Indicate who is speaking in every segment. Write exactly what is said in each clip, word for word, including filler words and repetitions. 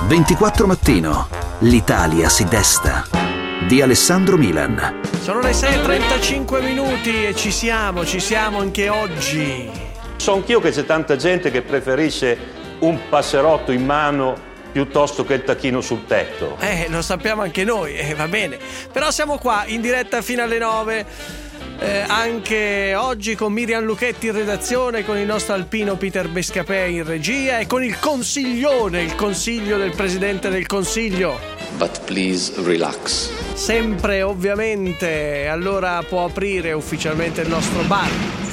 Speaker 1: ventiquattro Mattino. L'Italia si desta. Di Alessandro Milan.
Speaker 2: Sono le sei e trentacinque minuti e ci siamo, ci siamo anche oggi.
Speaker 3: So anch'io che c'è tanta gente che preferisce un passerotto in mano piuttosto che il tacchino sul tetto.
Speaker 2: Eh, lo sappiamo anche noi, eh, va bene. Però siamo qua in diretta fino alle nove. Eh, anche oggi con Miriam Lucchetti in redazione, con il nostro alpino Peter Bescapè in regia e con il consiglione, il consiglio del Presidente del Consiglio.
Speaker 4: But please relax.
Speaker 2: Sempre ovviamente, allora può aprire ufficialmente il nostro bar.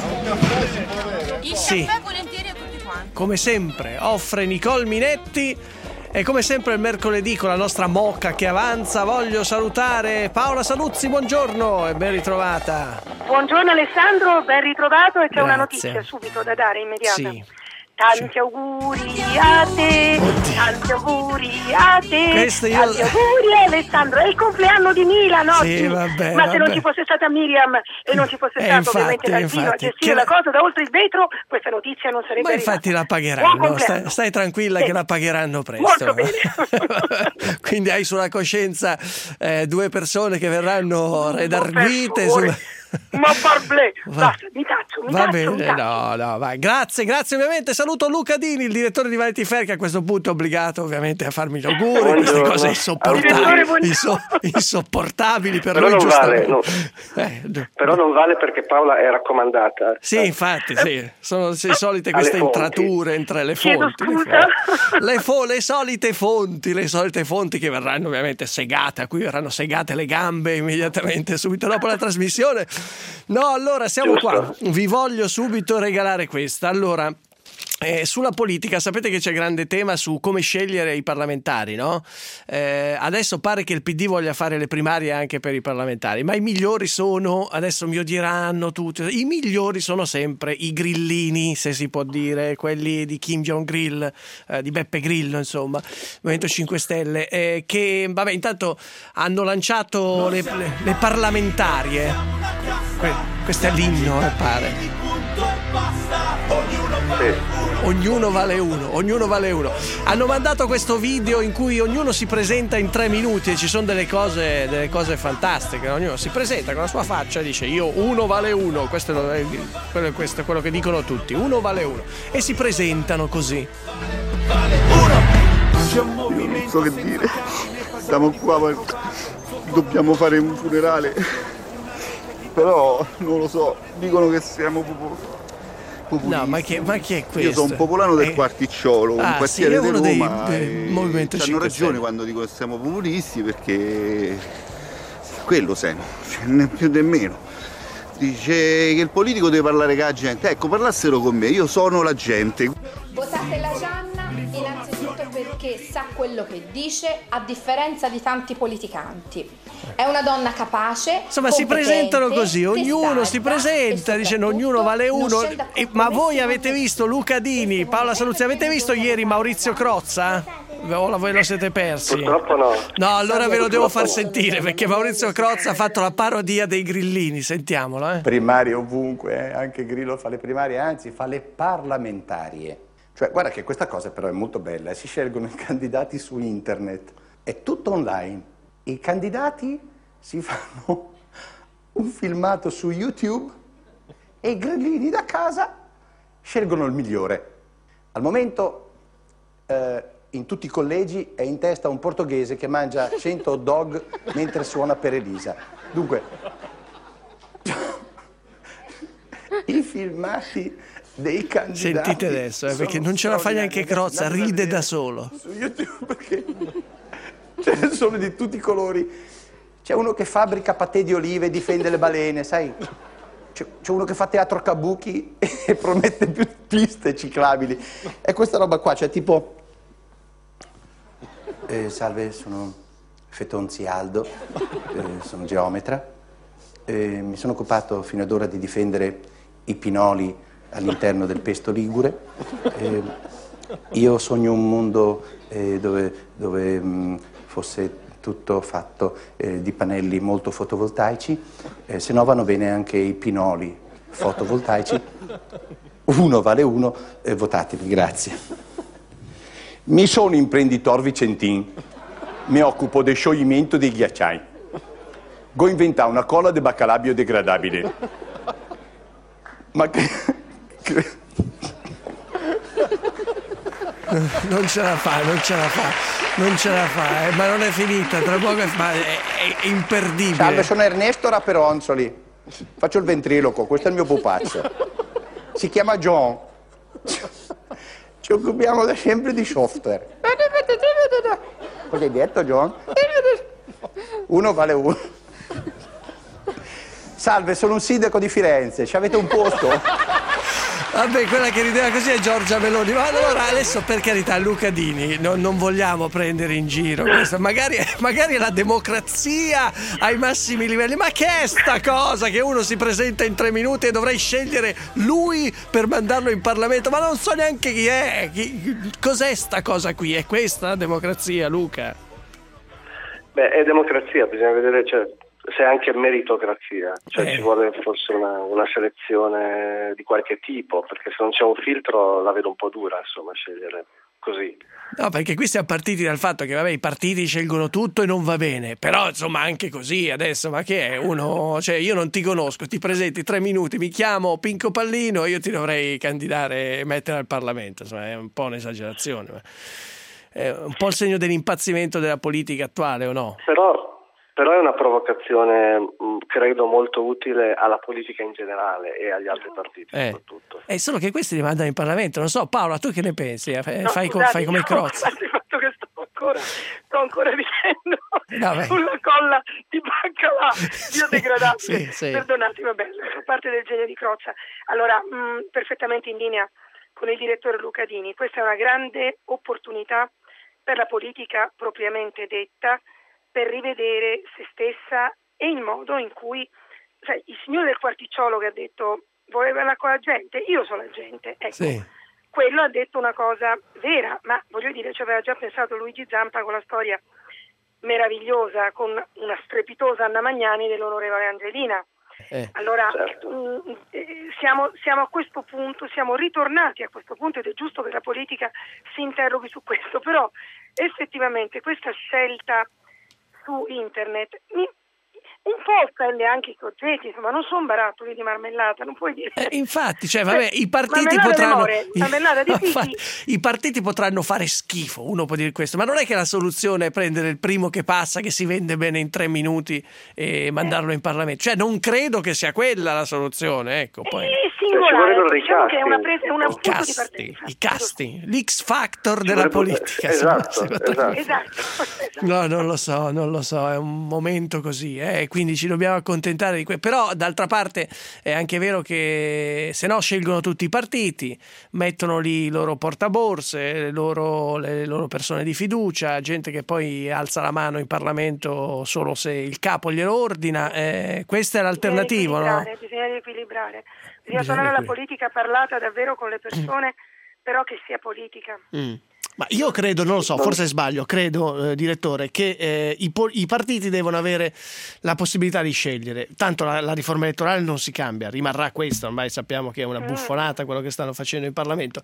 Speaker 5: Il
Speaker 2: Sì.
Speaker 5: caffè volentieri a tutti quanti.
Speaker 2: Come sempre offre Nicole Minetti. E come sempre il mercoledì con la nostra mocca che avanza voglio salutare Paola Saluzzi, buongiorno e ben ritrovata.
Speaker 6: Buongiorno Alessandro, ben ritrovato e c'è
Speaker 2: Grazie.
Speaker 6: una notizia subito da dare, immediata.
Speaker 2: Sì.
Speaker 6: Tanti
Speaker 2: Sì.
Speaker 6: auguri a te,
Speaker 2: Oddio.
Speaker 6: tanti auguri a te,
Speaker 2: Questo io-
Speaker 6: tanti auguri Alessandro, è il compleanno di Milan oggi,
Speaker 2: Sì, vabbè,
Speaker 6: ma se non
Speaker 2: vabbè.
Speaker 6: ci fosse stata Miriam e non ci fosse
Speaker 2: Eh,
Speaker 6: stato
Speaker 2: infatti,
Speaker 6: ovviamente l'alpino a
Speaker 2: infatti,
Speaker 6: gestire
Speaker 2: che
Speaker 6: la
Speaker 2: la-
Speaker 6: cosa da oltre il vetro, questa notizia non sarebbe
Speaker 2: Ma infatti la
Speaker 6: arrivata. Buon
Speaker 2: pagheranno,
Speaker 6: compleanno.
Speaker 2: stai, stai tranquilla
Speaker 6: Sì.
Speaker 2: che la pagheranno presto.
Speaker 6: Molto bene.
Speaker 2: Quindi hai sulla coscienza eh, due persone che verranno redarguite.
Speaker 6: Per favore. Ma parblè,
Speaker 2: Va-
Speaker 6: basta, mi taccio, mi
Speaker 2: Va
Speaker 6: taccio, mi
Speaker 2: bene,
Speaker 6: taccio.
Speaker 2: no, no, vai. Grazie, grazie ovviamente. Saluto Luca Dini, il direttore di Vanity Fair, che a questo punto è obbligato ovviamente a farmi gli auguri. Queste
Speaker 7: Buongiorno.
Speaker 2: cose
Speaker 6: Direttore,
Speaker 2: insopportabili,
Speaker 6: buongiorno.
Speaker 2: inso- insopportabili per
Speaker 7: Però
Speaker 2: lui,
Speaker 7: non vale,
Speaker 2: giustamente.
Speaker 7: no.
Speaker 2: Eh, d-
Speaker 7: Però non vale perché Paola è raccomandata.
Speaker 2: Sì, infatti, sì. Sono le solite queste
Speaker 7: Alle fonti.
Speaker 2: intrature entre le
Speaker 6: Chiedo
Speaker 2: fonti. Le,
Speaker 6: scusa.
Speaker 2: fonti. Le, fo- le solite fonti, le solite fonti che verranno ovviamente segate, a cui verranno segate le gambe immediatamente subito dopo la trasmissione. No, allora siamo
Speaker 7: Giusto.
Speaker 2: qua. Vi voglio subito regalare questa. Allora, eh, sulla politica sapete che c'è grande tema su come scegliere i parlamentari, no? Eh, adesso pare che il P D voglia fare le primarie anche per i parlamentari, ma i migliori sono, adesso mi odieranno tutti, i migliori sono sempre i grillini, se si può dire, quelli di Kim Jong-il, eh, di Beppe Grillo, insomma, Movimento cinque Stelle, eh, che vabbè intanto hanno lanciato le, le, le parlamentarie. Que- questo è l'inno, eh, pare.
Speaker 7: Sì.
Speaker 2: Ognuno vale uno, ognuno vale uno. Hanno mandato questo video in cui ognuno si presenta in tre minuti e ci sono delle cose, delle cose fantastiche. Ognuno si presenta con la sua faccia e dice io uno vale uno. Questo è, quello, questo è quello che dicono tutti. Uno vale uno. E si presentano così.
Speaker 8: Non so che dire, siamo qua, ma dobbiamo fare un funerale, però non lo so, dicono che siamo popo- populisti.
Speaker 2: No, ma chi, ma chi è questo?
Speaker 8: Io sono un popolano del
Speaker 2: Eh,
Speaker 8: Quarticciolo, un
Speaker 2: ah,
Speaker 8: quartiere
Speaker 2: sì, è
Speaker 8: di
Speaker 2: uno dei-
Speaker 8: Roma,
Speaker 2: del
Speaker 8: e
Speaker 2: Movimento
Speaker 8: hanno
Speaker 2: cinque
Speaker 8: ragione
Speaker 2: Stelle.
Speaker 8: quando dicono che siamo populisti, perché quello siamo, cioè, né più né meno. Dice che il politico deve parlare con la gente, ecco, parlassero con me, io sono la gente.
Speaker 9: Votate la Gianna innanzitutto perché sa quello che dice, a differenza di tanti politicanti. È una donna capace,
Speaker 2: Insomma, si
Speaker 9: competente,
Speaker 2: presentano così, ognuno si
Speaker 9: testarda
Speaker 2: presenta
Speaker 9: e
Speaker 2: dicendo
Speaker 9: soprattutto
Speaker 2: ognuno vale
Speaker 9: non
Speaker 2: uno.
Speaker 9: scende a
Speaker 2: E- ma
Speaker 9: compromessi
Speaker 2: voi
Speaker 9: con
Speaker 2: avete
Speaker 9: nessuno.
Speaker 2: visto Luca Dini, Paola Saluzzi, avete visto ieri Maurizio Crozza? O la- voi lo siete persi?
Speaker 7: Purtroppo no.
Speaker 2: No, allora ve lo devo far
Speaker 7: Purtroppo no.
Speaker 2: sentire perché Maurizio Crozza ha fatto la parodia dei grillini, sentiamolo, eh.
Speaker 10: Primarie ovunque, eh, anche Grillo fa le primarie, anzi fa le parlamentarie. Cioè, guarda che questa cosa però è molto bella, si scelgono i candidati su internet, è tutto online. I candidati si fanno un filmato su YouTube e i grillini da casa scelgono il migliore. Al momento eh, in tutti i collegi è in testa un portoghese che mangia cento hot dog mentre suona per Elisa. Dunque, i filmati dei candidati
Speaker 2: Sentite adesso, eh, perché
Speaker 10: sono
Speaker 2: non ce la fa neanche
Speaker 10: straordinari.
Speaker 2: Crozza,
Speaker 10: Andate a
Speaker 2: ride
Speaker 10: vedere
Speaker 2: da solo.
Speaker 10: su YouTube perché ce ne sono di tutti i colori. C'è uno che fabbrica patè di olive e difende le balene, sai? C'è, c'è uno che fa teatro kabuki e promette più piste ciclabili. E questa roba qua, cioè tipo... Eh, salve, sono Fetonzi Aldo, eh, sono geometra. Eh, mi sono occupato fino ad ora di difendere i pinoli all'interno del Pesto Ligure. Eh, io sogno un mondo eh, dove, dove mh, fosse tutto fatto eh, di pannelli molto fotovoltaici, eh, se no vanno bene anche i pinoli fotovoltaici. Uno vale uno, eh, votatemi, grazie. Mi sono imprenditore vicentin, mi occupo del scioglimento dei ghiacciai. Go inventare una colla di baccalà biodegradabile. Ma che... che...
Speaker 2: Non ce la fa, non ce la fa, non ce la fa, eh, ma non è finita, tra poco è, ma è, è imperdibile.
Speaker 10: Salve, sono Ernesto Raperonzoli, faccio il ventriloquo, questo è il mio pupazzo. Si chiama John, ci occupiamo da sempre di software. Cosa hai detto, John? Uno vale uno. Salve, sono un sindaco di Firenze, ci avete un posto?
Speaker 2: Vabbè, quella che rideva così è Giorgia Meloni. Ma allora adesso, per carità, Luca Dini, no, non vogliamo prendere in giro questo. Magari, magari è la democrazia ai massimi livelli. Ma che è sta cosa che uno si presenta in tre minuti e dovrei scegliere lui per mandarlo in Parlamento? Ma non so neanche chi è. Chi, cos'è sta cosa qui? È questa la democrazia, Luca?
Speaker 7: Beh, è democrazia, bisogna vedere, cioè, se è anche meritocrazia, cioè eh. ci vuole forse una, una selezione di qualche tipo, perché se non c'è un filtro la vedo un po' dura, insomma, scegliere così.
Speaker 2: No, perché qui siamo partiti dal fatto che vabbè, i partiti scelgono tutto e non va bene, però insomma anche così adesso, ma che è uno, cioè io non ti conosco, ti presenti tre minuti, mi chiamo Pinco Pallino, io ti dovrei candidare e mettere al Parlamento, insomma è un po' un'esagerazione, ma è un po' il segno dell'impazzimento della politica attuale, o no?
Speaker 7: Però Però è una provocazione, credo, molto utile alla politica in generale e agli altri partiti
Speaker 2: eh.
Speaker 7: soprattutto.
Speaker 2: È solo che questi li mandano in Parlamento, non so, Paola, tu che ne pensi?
Speaker 6: No,
Speaker 2: fai,
Speaker 6: scusate,
Speaker 2: fai come i Crozza.
Speaker 6: Il fatto che sto ancora, sto ancora dicendo
Speaker 2: no,
Speaker 6: sulla colla di baccalà biodegradabile.
Speaker 2: sì, sì.
Speaker 6: Perdonate, vabbè, fa parte del genio di Crozza. Allora, mh, perfettamente in linea con il direttore Luca Dini, questa è una grande opportunità per la politica propriamente detta, per rivedere se stessa e il modo in cui, sai, il signore del quarticciolo che ha detto voleva parlare con la gente, io sono la gente, ecco,
Speaker 2: sì.
Speaker 6: Quello ha detto una cosa vera, ma voglio dire, ci aveva già pensato Luigi Zampa con la storia meravigliosa, con una strepitosa Anna Magnani dell'onorevole Angelina.
Speaker 2: Eh,
Speaker 6: allora
Speaker 7: certo.
Speaker 6: mh, eh, siamo, siamo a questo punto, siamo ritornati a questo punto ed è giusto che la politica si interroghi su questo, però effettivamente questa scelta su internet mi, un po' offende anche i soggetti, insomma non sono barattoli di marmellata, non puoi dire.
Speaker 2: Eh, infatti, cioè, vabbè, i partiti
Speaker 6: marmellata
Speaker 2: potranno
Speaker 6: d'amore, marmellata di
Speaker 2: infatti,
Speaker 6: fichi.
Speaker 2: i partiti potranno fare schifo, uno può dire questo, ma non è che la soluzione è prendere il primo che passa, che si vende bene in tre minuti e mandarlo in Parlamento. Cioè, non credo che sia quella la soluzione, ecco, poi.
Speaker 6: È singolare,
Speaker 7: dei
Speaker 6: diciamo che è una
Speaker 7: casting.
Speaker 6: presa, una
Speaker 2: I
Speaker 6: punto di
Speaker 2: casting,
Speaker 6: partenza.
Speaker 2: i casting, l'X Factor
Speaker 7: Ci
Speaker 2: della
Speaker 7: vorrebbe-
Speaker 2: politica.
Speaker 7: esatto,
Speaker 2: secondo-
Speaker 7: esatto.
Speaker 6: Esatto, esatto.
Speaker 2: No, non lo so, non lo so, è un momento così, eh, quindi ci dobbiamo accontentare di questo. Però d'altra parte è anche vero che se no scelgono tutti i partiti, mettono lì i loro portaborse, le loro, le loro persone di fiducia, gente che poi alza la mano in Parlamento solo se il capo glielo ordina. Eh, questa è l'alternativa, no?
Speaker 6: Bisogna riequilibrare, bisogna riequilibrare. Bisogna
Speaker 2: Bisogna
Speaker 6: tornare alla
Speaker 2: riequilibrare.
Speaker 6: politica parlata davvero con le persone, però che sia politica.
Speaker 2: Mm. Ma io credo, non lo so, forse sbaglio, credo, eh, direttore, che eh, i, po- i partiti devono avere la possibilità di scegliere. Tanto la, la riforma elettorale non si cambia, rimarrà questa, ormai sappiamo che è una buffonata quello che stanno facendo in Parlamento.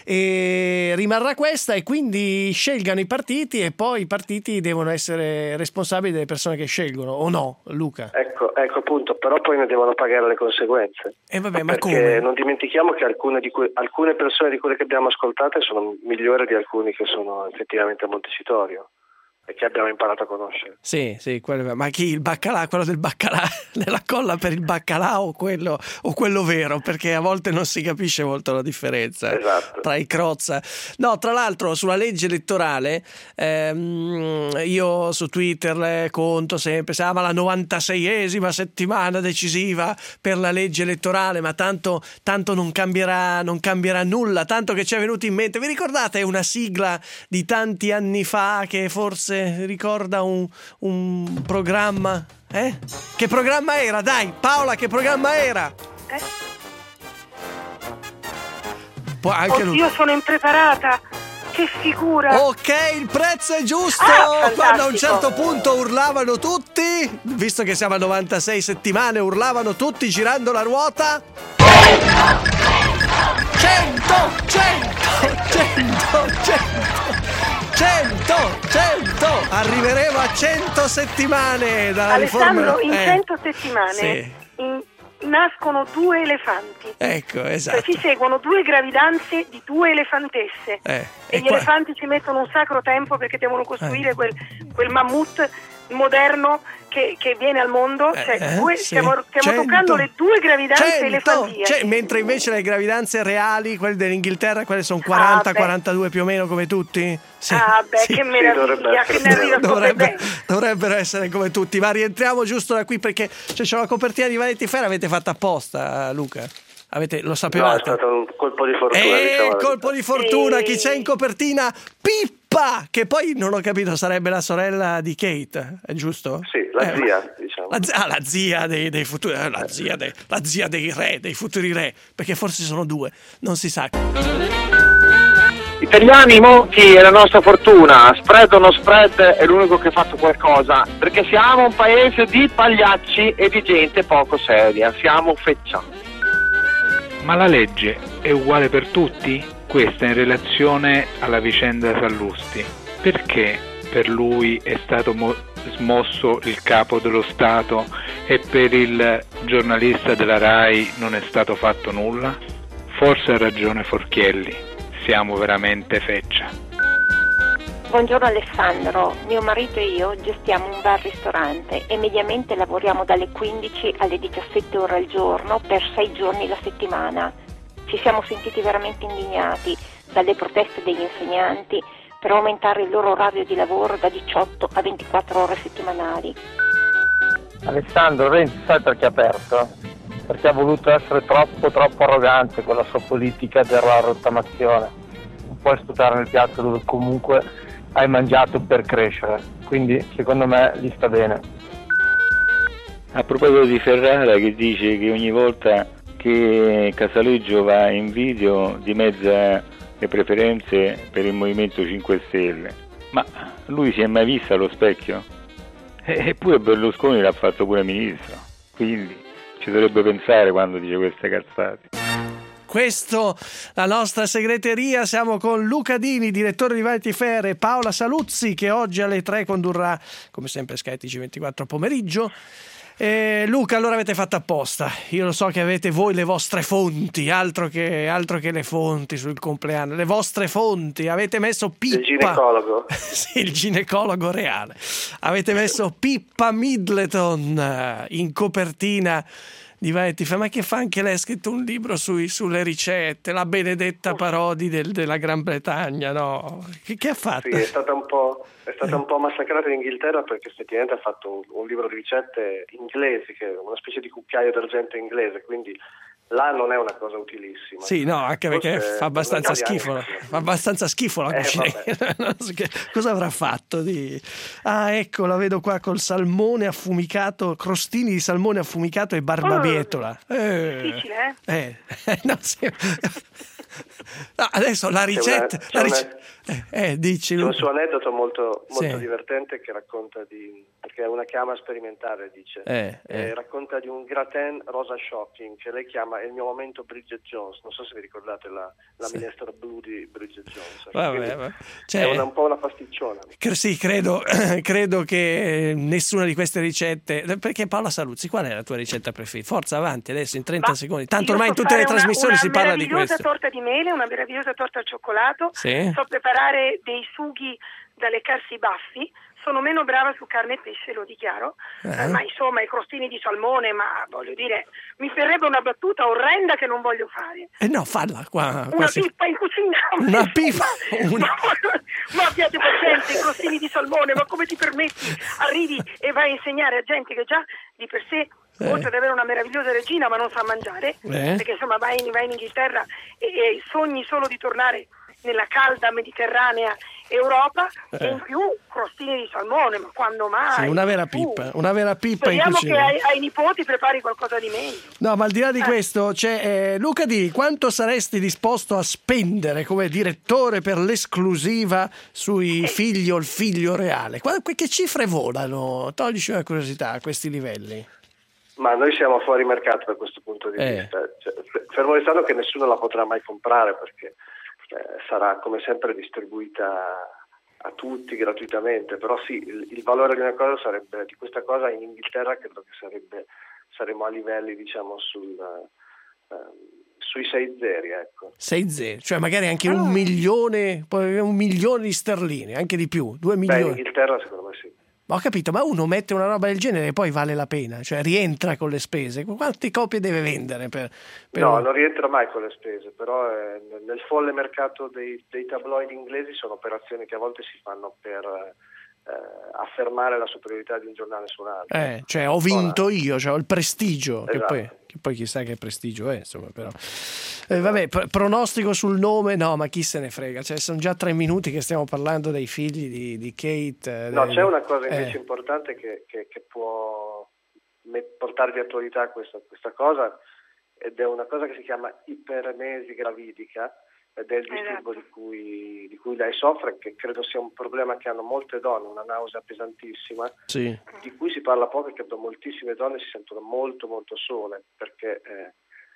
Speaker 2: E rimarrà questa e quindi scelgano i partiti e poi i partiti devono essere responsabili delle persone che scelgono, o no, Luca?
Speaker 7: Ecco, ecco appunto, però poi ne devono pagare le conseguenze.
Speaker 2: E vabbè, ma
Speaker 7: Perché
Speaker 2: come?
Speaker 7: non dimentichiamo che alcune, di que- alcune persone di quelle che abbiamo ascoltate sono migliori di alcuni che sono effettivamente a Montecitorio e che abbiamo imparato a conoscere.
Speaker 2: Sì, sì, quello, ma chi? Il baccalà, quello del baccalà, nella colla per il baccalà o quello, o quello vero? Perché a volte non si capisce molto la differenza
Speaker 7: Esatto.
Speaker 2: tra i Crozza. No, tra l'altro sulla legge elettorale ehm, io su Twitter eh, conto sempre, ah, ma la novantaseiesima settimana decisiva per la legge elettorale, ma tanto, tanto non cambierà, non cambierà nulla, tanto che ci è venuto in mente, vi ricordate una sigla di tanti anni fa che forse ricorda un, un programma? Eh? Che programma era? Dai, Paola, che programma era?
Speaker 6: Eh?
Speaker 2: Poi anche
Speaker 6: Oddio,
Speaker 2: lui.
Speaker 6: sono impreparata. Che figura.
Speaker 2: Ok, il prezzo è giusto.
Speaker 6: Ah,
Speaker 2: quando a un
Speaker 6: fantastico.
Speaker 2: certo punto urlavano tutti, visto che siamo a novantasei settimane, urlavano tutti girando la ruota. cento, cento, cento. cento, cento, cento, cento, arriveremo a cento settimane dalla
Speaker 6: Alessandro,
Speaker 2: riforma.
Speaker 6: in
Speaker 2: eh,
Speaker 6: cento settimane
Speaker 2: sì.
Speaker 6: in, nascono due elefanti.
Speaker 2: Ecco, esatto.
Speaker 6: Cioè, si seguono due gravidanze di due elefantesse.
Speaker 2: Eh,
Speaker 6: e
Speaker 2: e
Speaker 6: gli
Speaker 2: qua-
Speaker 6: elefanti ci mettono un sacro tempo perché devono costruire
Speaker 2: Eh.
Speaker 6: quel, quel mammut moderno che, che viene al mondo. Cioè,
Speaker 2: Eh,
Speaker 6: due-
Speaker 2: sì.
Speaker 6: stiamo stiamo
Speaker 2: Cento.
Speaker 6: toccando le due gravidanze
Speaker 2: cento,
Speaker 6: elefantiache.
Speaker 2: cioè, mentre invece le gravidanze reali, quelle dell'Inghilterra, quelle sono quaranta quarantadue più o meno come tutti? Sì,
Speaker 6: Ah, beh,
Speaker 2: sì.
Speaker 6: che meraviglia, che meraviglia.
Speaker 2: Dovrebbe, dovrebbero essere come tutti, ma rientriamo giusto da qui perché cioè, c'è la copertina di Vanity Fair, avete fatto apposta, Luca? Avete, lo
Speaker 7: No, è
Speaker 2: sapevate?
Speaker 7: stato un colpo di fortuna.
Speaker 2: Eh,
Speaker 7: diciamo la
Speaker 2: colpo
Speaker 7: verità.
Speaker 2: di fortuna,
Speaker 6: Sì.
Speaker 2: chi c'è in copertina? Pippa, che poi non ho capito, sarebbe la sorella di Kate, è giusto?
Speaker 7: Sì, la
Speaker 2: Eh,
Speaker 7: zia, diciamo.
Speaker 2: La zia, ah, la zia dei, dei futuri, eh, la zia, dei, la zia dei re, dei futuri re, perché forse sono due, non si sa.
Speaker 11: Italiani, monchi, è la nostra fortuna. Spread o no spread è l'unico che ha fatto qualcosa, perché siamo un paese di pagliacci e di gente poco seria. Siamo feccia.
Speaker 12: Ma la legge è uguale per tutti? Questa in relazione alla vicenda Sallusti. Perché per lui è stato mo- smosso il capo dello Stato e per il giornalista della RAI non è stato fatto nulla? Forse ha ragione Forchielli, siamo veramente feccia.
Speaker 13: Buongiorno Alessandro, mio marito e io gestiamo un bar-ristorante e mediamente lavoriamo dalle quindici alle diciassette ore al giorno per sei giorni la settimana. Ci siamo sentiti veramente indignati dalle proteste degli insegnanti per aumentare il loro orario di lavoro da diciotto a ventiquattro ore settimanali.
Speaker 14: Alessandro, Renzi sai perché ha perso? Perché ha voluto essere troppo troppo arrogante con la sua politica della rottamazione. Non puoi sputare nel piatto dove comunque hai mangiato per crescere, quindi secondo me gli sta bene.
Speaker 15: A proposito di Ferrara che dice che ogni volta che Casaleggio va in video dimezza le preferenze per il Movimento cinque Stelle, ma lui si è mai visto allo specchio? Eppure Berlusconi l'ha fatto pure ministro, quindi ci dovrebbe pensare quando dice queste cazzate.
Speaker 2: Questo, la nostra segreteria, siamo con Luca Dini, direttore di Vanity Fair, e Paola Saluzzi che oggi alle tre condurrà, come sempre, Sky T G ventiquattro pomeriggio. Eh, Luca, allora avete fatto apposta, io lo so che avete voi le vostre fonti, altro che, altro che le fonti sul compleanno, le vostre fonti, avete messo Pippa,
Speaker 7: il ginecologo.
Speaker 2: sì, il ginecologo reale, avete messo Pippa Middleton in copertina di Vanity Fair, ma che fa anche lei, ha scritto un libro sui, sulle ricette, la Benedetta Parodi del, della Gran Bretagna, no? Che, che ha fatto?
Speaker 7: Sì, è stata un po', è stata un po' massacrata in Inghilterra perché effettivamente ha fatto un, un libro di ricette inglesi, che è una specie di cucchiaio d'argento inglese, quindi là non è una cosa utilissima.
Speaker 2: Sì, no, anche perché
Speaker 7: Forse
Speaker 2: fa abbastanza
Speaker 7: italiani,
Speaker 2: schifo,
Speaker 7: sì.
Speaker 2: fa abbastanza schifo la
Speaker 7: Eh,
Speaker 2: cucina. Non so che- cosa avrà fatto? Di... Ah, ecco, la vedo qua col salmone affumicato, crostini di salmone affumicato e barbabietola. Eh,
Speaker 6: Difficile, eh?
Speaker 2: eh, no, sì. No, adesso la ricetta,
Speaker 7: C'è
Speaker 2: la
Speaker 7: una-
Speaker 2: rice- eh, eh, dici
Speaker 7: C'è un
Speaker 2: Luca.
Speaker 7: suo aneddoto molto, molto
Speaker 2: Sì.
Speaker 7: divertente che racconta di, perché è una chiama sperimentale, dice,
Speaker 2: Eh, eh.
Speaker 7: Eh, racconta di un gratin rosa shocking che lei chiama il mio momento Bridget Jones, non so se vi ricordate la, la
Speaker 2: Sì.
Speaker 7: minestra blu di Bridget Jones.
Speaker 2: Vabbè,
Speaker 7: Quindi
Speaker 2: vabbè.
Speaker 7: è
Speaker 2: Cioè-
Speaker 7: una, un po' una pasticciona.
Speaker 2: Cre- Sì, credo, credo che nessuna di queste ricette. Perché Paola Saluzzi, qual è la tua ricetta preferita? Forza, avanti adesso in trenta
Speaker 6: Ma
Speaker 2: secondi. Tanto
Speaker 6: io
Speaker 2: ormai in
Speaker 6: so
Speaker 2: tutte le
Speaker 6: fare una-
Speaker 2: trasmissioni si parla di
Speaker 6: Una meravigliosa
Speaker 2: questo.
Speaker 6: torta di mele, una meravigliosa torta al cioccolato.
Speaker 2: Sì.
Speaker 6: So preparare dei sughi da leccarsi i baffi. Sono meno brava su carne e pesce, lo dichiaro.
Speaker 2: Eh.
Speaker 6: Eh, ma insomma, i crostini di salmone, ma voglio dire, mi verrebbe una battuta orrenda che non voglio fare.
Speaker 2: Eh no, falla qua. qua
Speaker 6: Una
Speaker 2: si-
Speaker 6: pippa in cucina.
Speaker 2: Una pippa. Una...
Speaker 6: Ma, ma abbiate pazienza, i crostini di salmone, ma come ti permetti? Arrivi e vai a insegnare a gente che già di per sé,
Speaker 2: Eh.
Speaker 6: oltre ad avere una meravigliosa regina, ma non sa mangiare,
Speaker 2: Eh.
Speaker 6: perché insomma vai in, vai in Inghilterra e, e sogni solo di tornare nella calda mediterranea Europa,
Speaker 2: Eh.
Speaker 6: e in più crostini di salmone, ma quando mai?
Speaker 2: Sì, una vera
Speaker 6: Su.
Speaker 2: pippa, una vera pippa in
Speaker 6: Speriamo che
Speaker 2: cucina.
Speaker 6: ai, ai nipoti prepari qualcosa di meglio.
Speaker 2: No, ma al di là di
Speaker 6: Eh.
Speaker 2: questo, c'è eh, Luca Di, quanto saresti disposto a spendere come direttore per l'esclusiva sui figli o il figlio reale? Qua- Che cifre volano? Toglici una curiosità a questi livelli.
Speaker 7: Ma noi siamo fuori mercato da questo punto di
Speaker 2: Eh.
Speaker 7: vista. Cioè, f- fermo restando che nessuno la potrà mai comprare perché eh, sarà come sempre distribuita a tutti gratuitamente, però sì, il, il valore di una cosa sarebbe, di questa cosa in Inghilterra credo che sarebbe, saremo a livelli diciamo sul, eh, sui sei zeri, ecco.
Speaker 2: sei zeri, cioè magari anche un milione, un milione di sterline, anche di più, due milioni.
Speaker 7: Beh, in Inghilterra secondo me sì.
Speaker 2: Ma ho capito, ma uno mette una roba del genere e poi vale la pena, cioè rientra con le spese. Quante copie deve vendere? Per, per
Speaker 7: no,
Speaker 2: un...
Speaker 7: non rientra mai con le spese, però eh, nel folle mercato dei, dei tabloid inglesi sono operazioni che a volte si fanno per eh, affermare la superiorità di un giornale su un altro.
Speaker 2: Eh, cioè ho vinto Ora... io, cioè ho il prestigio,
Speaker 7: esatto.
Speaker 2: che, poi, che poi chissà che prestigio è, insomma, però. Eh, vabbè, pr- pronostico sul nome, no, ma chi se ne frega, cioè sono già tre minuti che stiamo parlando dei figli di, di Kate.
Speaker 7: No,
Speaker 2: dei...
Speaker 7: c'è una cosa invece
Speaker 2: eh.
Speaker 7: importante che, che, che può portare di attualità questa, questa cosa, ed è una cosa che si chiama iperemesi gravidica, ed è il disturbo
Speaker 6: esatto.
Speaker 7: di cui, di cui lei soffre, che credo sia un problema che hanno molte donne, una nausea pesantissima,
Speaker 2: sì.
Speaker 7: di cui si parla poco e credo moltissime donne si sentono molto molto sole, perché... Eh,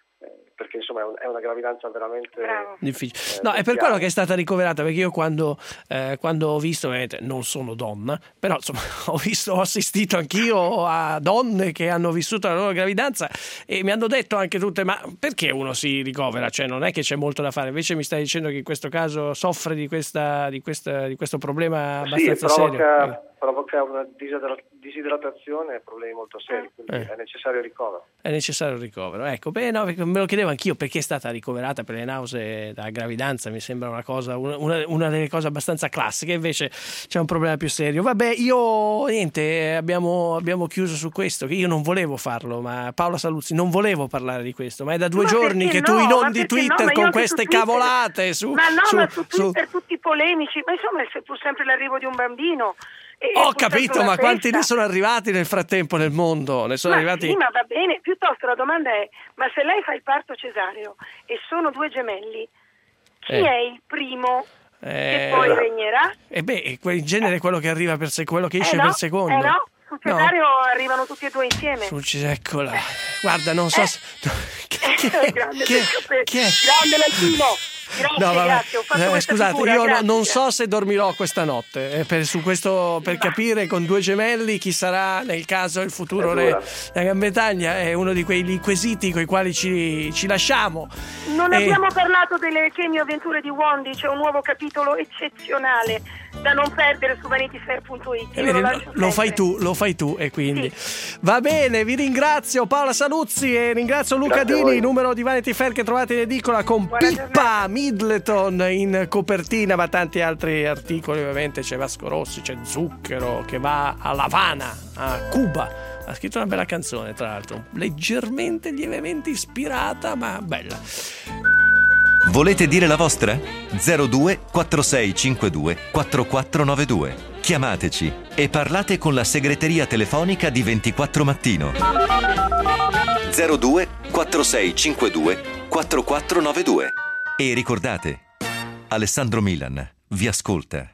Speaker 7: perché insomma è una gravidanza veramente
Speaker 2: difficile.
Speaker 7: Eh,
Speaker 2: no, è per quello che è stata ricoverata, perché io quando, eh, quando ho visto, vedete, non sono donna, però insomma ho visto, ho assistito anch'io a donne che hanno vissuto la loro gravidanza e mi hanno detto anche tutte, ma perché uno si ricovera? Cioè non è che c'è molto da fare, invece mi stai dicendo che in questo caso soffre di questa di questa di questo problema abbastanza
Speaker 7: sì, provoca,
Speaker 2: serio.
Speaker 7: provoca una disidratazione e problemi molto seri, quindi
Speaker 2: eh.
Speaker 7: è necessario il ricovero.
Speaker 2: È necessario il ricovero, ecco. Beh, no, me lo chiedevo anch'io perché è stata ricoverata per le nausee da gravidanza, mi sembra una cosa, una, una delle cose abbastanza classiche, invece c'è un problema più serio. Vabbè, io niente, abbiamo, abbiamo chiuso su questo, che io non volevo farlo, ma Paola Saluzzi, non volevo parlare di questo, ma è da due
Speaker 6: ma
Speaker 2: giorni che
Speaker 6: no,
Speaker 2: tu inondi
Speaker 6: no,
Speaker 2: Twitter
Speaker 6: no,
Speaker 2: con queste
Speaker 6: su Twitter,
Speaker 2: cavolate su,
Speaker 6: ma no,
Speaker 2: su,
Speaker 6: ma su Twitter
Speaker 2: su...
Speaker 6: tutti polemici, ma insomma è pur sempre l'arrivo di un bambino. E
Speaker 2: Ho capito, ma quanti ne
Speaker 6: festa.
Speaker 2: sono arrivati nel frattempo nel mondo? Ne sono
Speaker 6: ma
Speaker 2: arrivati...
Speaker 6: Sì, ma va bene, piuttosto la domanda è, ma se lei fa il parto cesareo e sono due gemelli, chi
Speaker 2: Eh.
Speaker 6: è il primo
Speaker 2: Eh,
Speaker 6: che poi regnerà?
Speaker 2: E beh, in genere è quello che arriva per se- quello che esce
Speaker 6: eh no,
Speaker 2: per secondo.
Speaker 6: Eh no, sul cesareo no. arrivano tutti e due insieme.
Speaker 2: Sul eccola. Guarda, non so
Speaker 6: eh.
Speaker 2: se... Che, che,
Speaker 6: grande,
Speaker 2: che, che...
Speaker 6: grande latino. Grazie,
Speaker 2: no,
Speaker 6: grazie, ho fatto
Speaker 2: eh, scusate,
Speaker 6: figura,
Speaker 2: io
Speaker 6: grazie.
Speaker 2: non so se dormirò questa notte eh, per, su questo, per capire con due gemelli chi sarà nel caso il futuro re della Gran Bretagna. È uno di quei quesiti con i quali ci, ci lasciamo.
Speaker 6: Non
Speaker 2: e...
Speaker 6: abbiamo parlato delle chemio avventure di Wondi, c'è un nuovo capitolo eccezionale da non perdere su vanity fair punto it.
Speaker 2: Eh, lo, lo, lo fai tu, lo fai tu e quindi sì. Va bene, vi ringrazio Paola Saluzzi e ringrazio Luca Grazie Dini, numero di Vanity Fair che trovate in edicola con Buona Pippa giornata. Middleton in copertina, ma tanti altri articoli, ovviamente c'è Vasco Rossi, c'è Zucchero che va a La Habana, a Cuba. Ha scritto una bella canzone, tra l'altro, leggermente lievemente ispirata, ma bella.
Speaker 16: Volete dire la vostra? zero due quattro sei cinque due quattro quattro nove due. Chiamateci e parlate con la segreteria telefonica di ventiquattro Mattino. zero due quattro sei cinque due quattro quattro nove due. E ricordate, Alessandro Milan vi ascolta.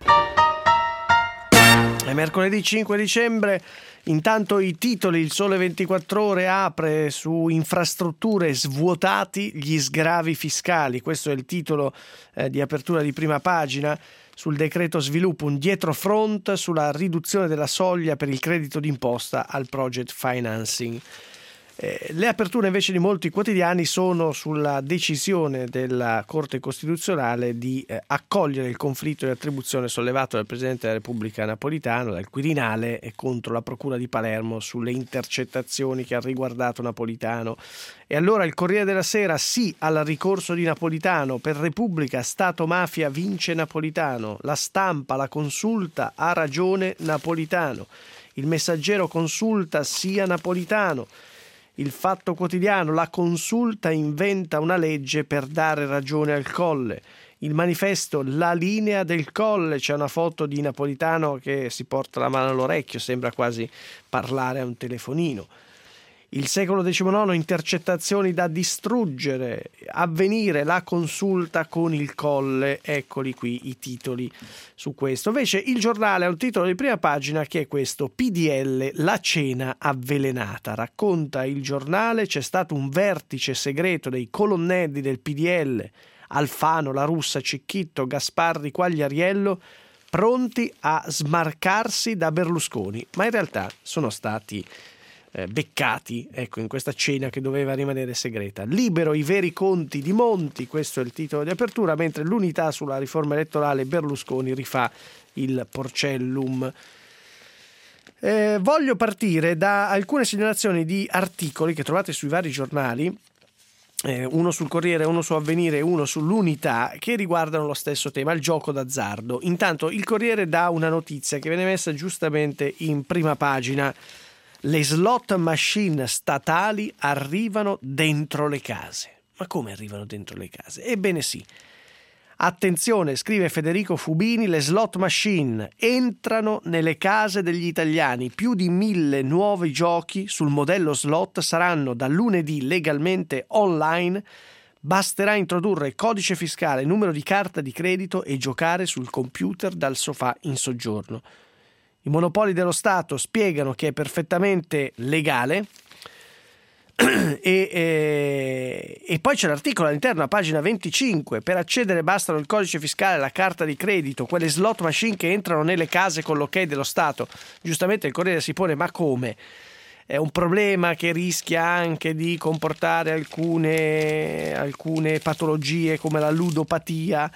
Speaker 2: È mercoledì cinque dicembre. Intanto i titoli, il Sole ventiquattro Ore apre su infrastrutture svuotati gli sgravi fiscali. Questo è il titolo eh, di apertura di prima pagina. Sul decreto sviluppo, un dietrofront sulla riduzione della soglia per il credito d'imposta al project financing. Eh, le aperture invece di molti quotidiani sono sulla decisione della Corte Costituzionale di eh, accogliere il conflitto di attribuzione sollevato dal Presidente della Repubblica Napolitano, dal Quirinale, e contro la Procura di Palermo sulle intercettazioni che ha riguardato Napolitano. E allora il Corriere della Sera: sì al ricorso di Napolitano, per Repubblica Stato mafia vince Napolitano, la Stampa, la Consulta, ha ragione Napolitano, il Messaggero consulta sia Napolitano. Il Fatto Quotidiano, la Consulta inventa una legge per dare ragione al Colle. Il Manifesto, la linea del Colle, c'è una foto di Napolitano che si porta la mano all'orecchio, sembra quasi parlare a un telefonino. Il Secolo diciannove, intercettazioni da distruggere. Avvenire, la Consulta con il Colle. Eccoli qui i titoli su questo. Invece il Giornale ha un titolo di prima pagina che è questo: P D L, la cena avvelenata. Racconta il Giornale, c'è stato un vertice segreto dei colonnelli del P D L Alfano, La Russa, Cicchitto, Gasparri, Quagliariello, pronti a smarcarsi da Berlusconi, ma in realtà sono stati eh, beccati, ecco, in questa cena che doveva rimanere segreta. Libero i veri conti di Monti, questo è il titolo di apertura, mentre l'unità sulla riforma elettorale Berlusconi rifà il Porcellum. Eh, voglio partire da alcune segnalazioni di articoli che trovate sui vari giornali, eh, uno sul Corriere, uno su Avvenire e uno sull'Unità, che riguardano lo stesso tema, il gioco d'azzardo. Intanto il Corriere dà una notizia che viene messa giustamente in prima pagina: le slot machine statali arrivano dentro le case. Ma come arrivano dentro le case? Ebbene sì. Attenzione, scrive Federico Fubini, le slot machine entrano nelle case degli italiani. Più di mille nuovi giochi sul modello slot saranno da lunedì legalmente online. Basterà introdurre codice fiscale, numero di carta di credito e giocare sul computer dal sofà in soggiorno. I monopoli dello Stato spiegano che è perfettamente legale. E, e, e poi c'è l'articolo all'interno a pagina venticinque: per accedere bastano il codice fiscale, la carta di credito, quelle slot machine che entrano nelle case con l'ok dello Stato. Giustamente il Corriere si pone: ma come? È un problema che rischia anche di comportare alcune, alcune patologie come la ludopatia.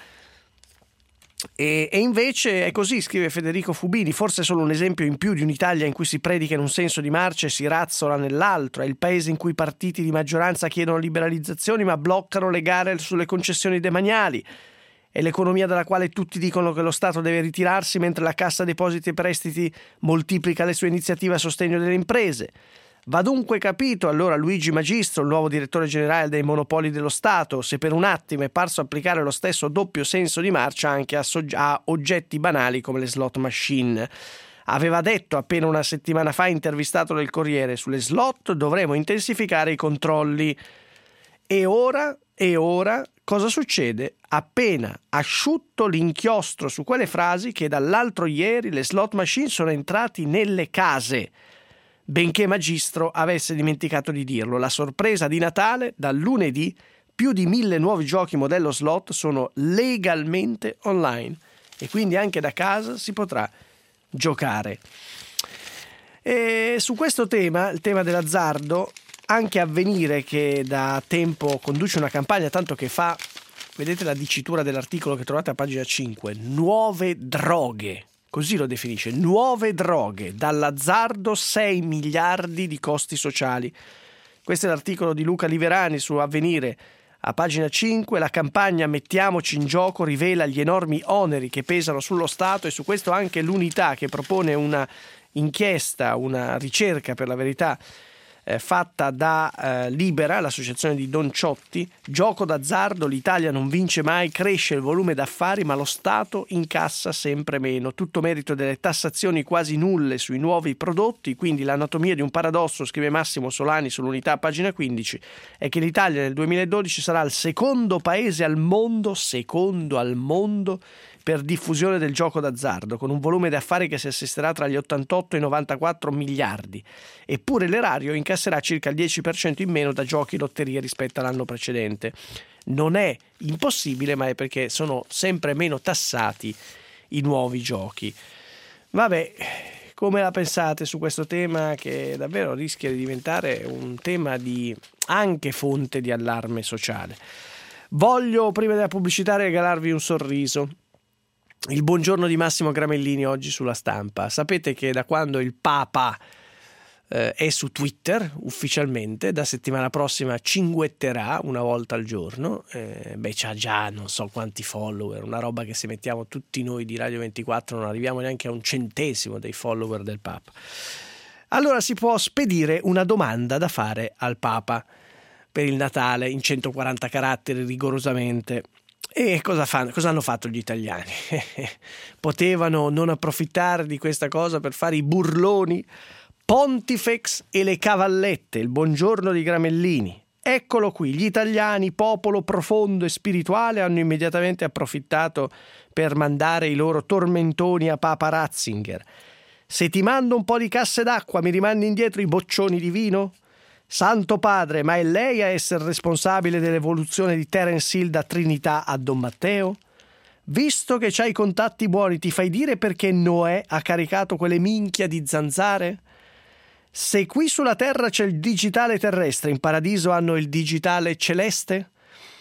Speaker 2: E, e invece è così, scrive Federico Fubini, forse è solo un esempio in più di un'Italia in cui si predica in un senso di marcia e si razzola nell'altro. È il paese in cui i partiti di maggioranza chiedono liberalizzazioni ma bloccano le gare sulle concessioni demaniali. È l'economia dalla quale tutti dicono che lo Stato deve ritirarsi mentre la Cassa Depositi e Prestiti moltiplica le sue iniziative a sostegno delle imprese. Va dunque capito allora Luigi Magistro, il nuovo direttore generale dei monopoli dello Stato, se per un attimo è parso applicare lo stesso doppio senso di marcia anche a, sogge- a oggetti banali come le slot machine. Aveva detto appena una settimana fa, intervistato nel Corriere: sulle slot dovremo intensificare i controlli. E ora, e ora, cosa succede? Appena asciutto l'inchiostro su quelle frasi che dall'altro ieri le slot machine sono entrati nelle case. Benché Magistro avesse dimenticato di dirlo, la sorpresa di Natale: dal lunedì più di mille nuovi giochi modello slot sono legalmente online e quindi anche da casa si potrà giocare. E su questo tema, il tema dell'azzardo, anche Avvenire, che da tempo conduce una campagna, tanto che fa, vedete la dicitura dell'articolo che trovate a pagina cinque, nuove droghe. Così lo definisce: nuove droghe, dall'azzardo sei miliardi di costi sociali. Questo è l'articolo di Luca Liverani su Avvenire a pagina cinque. La campagna Mettiamoci in gioco rivela gli enormi oneri che pesano sullo Stato, e su questo anche l'Unità, che propone una inchiesta, una ricerca per la verità eh, fatta da eh, Libera, l'associazione di Don Ciotti. Gioco d'azzardo, l'Italia non vince mai, cresce il volume d'affari ma lo Stato incassa sempre meno. Tutto merito delle tassazioni quasi nulle sui nuovi prodotti. Quindi l'anatomia di un paradosso, scrive Massimo Solani sull'Unità, pagina quindici, è che l'Italia nel duemiladodici sarà il secondo paese al mondo, secondo al mondo per diffusione del gioco d'azzardo, con un volume di affari che si assisterà tra gli ottantotto e i novantaquattro miliardi. Eppure l'erario incasserà circa il dieci per cento in meno da giochi e lotterie rispetto all'anno precedente. Non è impossibile, ma è perché sono sempre meno tassati i nuovi giochi. Vabbè, come la pensate su questo tema, che davvero rischia di diventare un tema di anche fonte di allarme sociale? Voglio, prima della pubblicità, regalarvi un sorriso. Il buongiorno di Massimo Gramellini oggi sulla Stampa. Sapete che da quando il Papa eh, è su Twitter ufficialmente, da settimana prossima cinguetterà una volta al giorno. Eh, beh, c'ha già non so quanti follower, una roba che se mettiamo tutti noi di Radio ventiquattro non arriviamo neanche a un centesimo dei follower del Papa. Allora si può spedire una domanda da fare al Papa per il Natale in centoquaranta caratteri rigorosamente. E cosa fanno? Cosa hanno fatto gli italiani? Potevano non approfittare di questa cosa per fare i burloni? Pontifex e le cavallette, il buongiorno di Gramellini. Eccolo qui, gli italiani, popolo profondo e spirituale, hanno immediatamente approfittato per mandare i loro tormentoni a Papa Ratzinger. Se ti mando un po' di casse d'acqua, mi rimandi indietro i boccioni di vino? Santo Padre, ma è lei a essere responsabile dell'evoluzione di Terence Hill da Trinità a Don Matteo? Visto che c'hai contatti buoni, ti fai dire perché Noè ha caricato quelle minchia di zanzare? Se qui sulla terra c'è il digitale terrestre, in paradiso hanno il digitale celeste?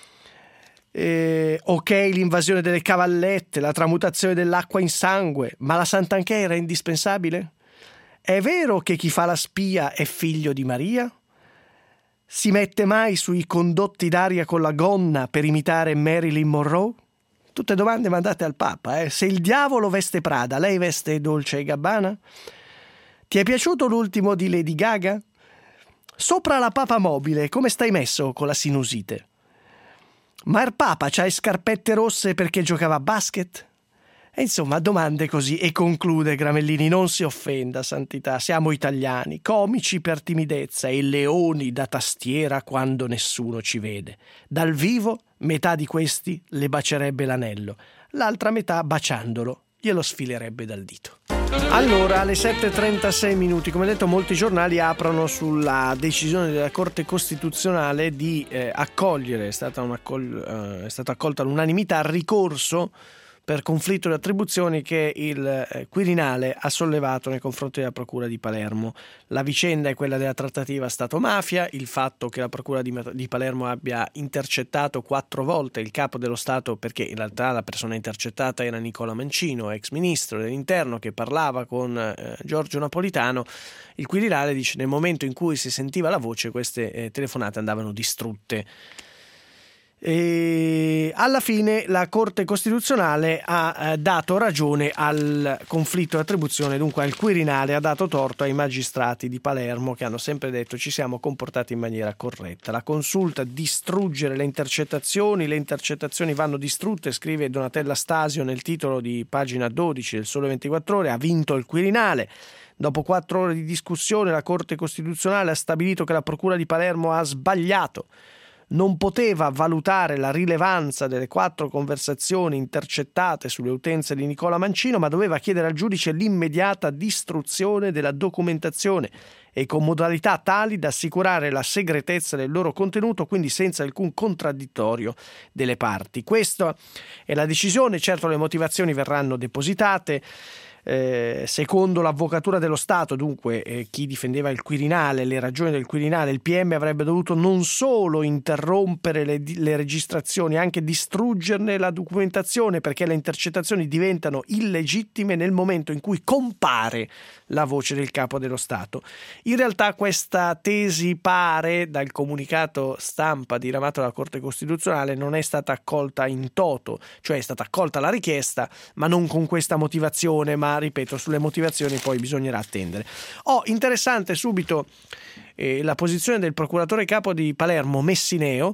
Speaker 2: Eh, ok, l'invasione delle cavallette, la tramutazione dell'acqua in sangue, ma la Sant'Anché era indispensabile? È vero che chi fa la spia è figlio di Maria? Si mette mai sui condotti d'aria con la gonna per imitare Marilyn Monroe? Tutte domande mandate al Papa, eh? Se il diavolo veste Prada, lei veste Dolce e Gabbana? Ti è piaciuto l'ultimo di Lady Gaga? Sopra la papa mobile, come stai messo con la sinusite? Ma il Papa c'ha le scarpette rosse perché giocava a basket? E insomma, domande così. E conclude Gramellini: non si offenda, Santità, siamo italiani, comici per timidezza e leoni da tastiera quando nessuno ci vede. Dal vivo, metà di questi le bacerebbe l'anello, l'altra metà, baciandolo, glielo sfilerebbe dal dito. Allora, alle sette e trentasei minuti, come detto, molti giornali aprono sulla decisione della Corte Costituzionale di eh, accogliere, è stata, un'accol- eh, è stata accolta all'unanimità, il ricorso per conflitto di attribuzioni che il eh, Quirinale ha sollevato nei confronti della Procura di Palermo. La vicenda è quella della trattativa Stato-mafia, il fatto che la Procura di, di Palermo abbia intercettato quattro volte il capo dello Stato, perché in realtà la persona intercettata era Nicola Mancino, ex ministro dell'Interno, che parlava con eh, Giorgio Napolitano. Il Quirinale dice: nel momento in cui si sentiva la voce, queste eh, telefonate andavano distrutte. E alla fine la Corte Costituzionale ha eh, dato ragione al conflitto di attribuzione, dunque al Quirinale ha dato torto ai magistrati di Palermo, che hanno sempre detto: ci siamo comportati in maniera corretta. La consulta distruggere le intercettazioni, le intercettazioni vanno distrutte, scrive Donatella Stasio nel titolo di pagina dodici del Sole ventiquattro Ore, ha vinto il Quirinale. Dopo quattro ore di discussione la Corte Costituzionale ha stabilito che la Procura di Palermo ha sbagliato. Non poteva valutare la rilevanza delle quattro conversazioni intercettate sulle utenze di Nicola Mancino, ma doveva chiedere al giudice l'immediata distruzione della documentazione e con modalità tali da assicurare la segretezza del loro contenuto, quindi senza alcun contraddittorio delle parti. Questa è la decisione, certo le motivazioni verranno depositate. Eh, secondo l'Avvocatura dello Stato, dunque, eh, chi difendeva il Quirinale, le ragioni del Quirinale, il P M avrebbe dovuto non solo interrompere le, le registrazioni, anche distruggerne la documentazione, perché le intercettazioni diventano illegittime nel momento in cui compare la voce del Capo dello Stato. In realtà questa tesi, pare dal comunicato stampa diramato dalla Corte Costituzionale, non è stata accolta in toto, cioè è stata accolta la richiesta, ma non con questa motivazione, ma ripeto, sulle motivazioni poi bisognerà attendere. Oh, interessante subito eh, la posizione del procuratore capo di Palermo Messineo,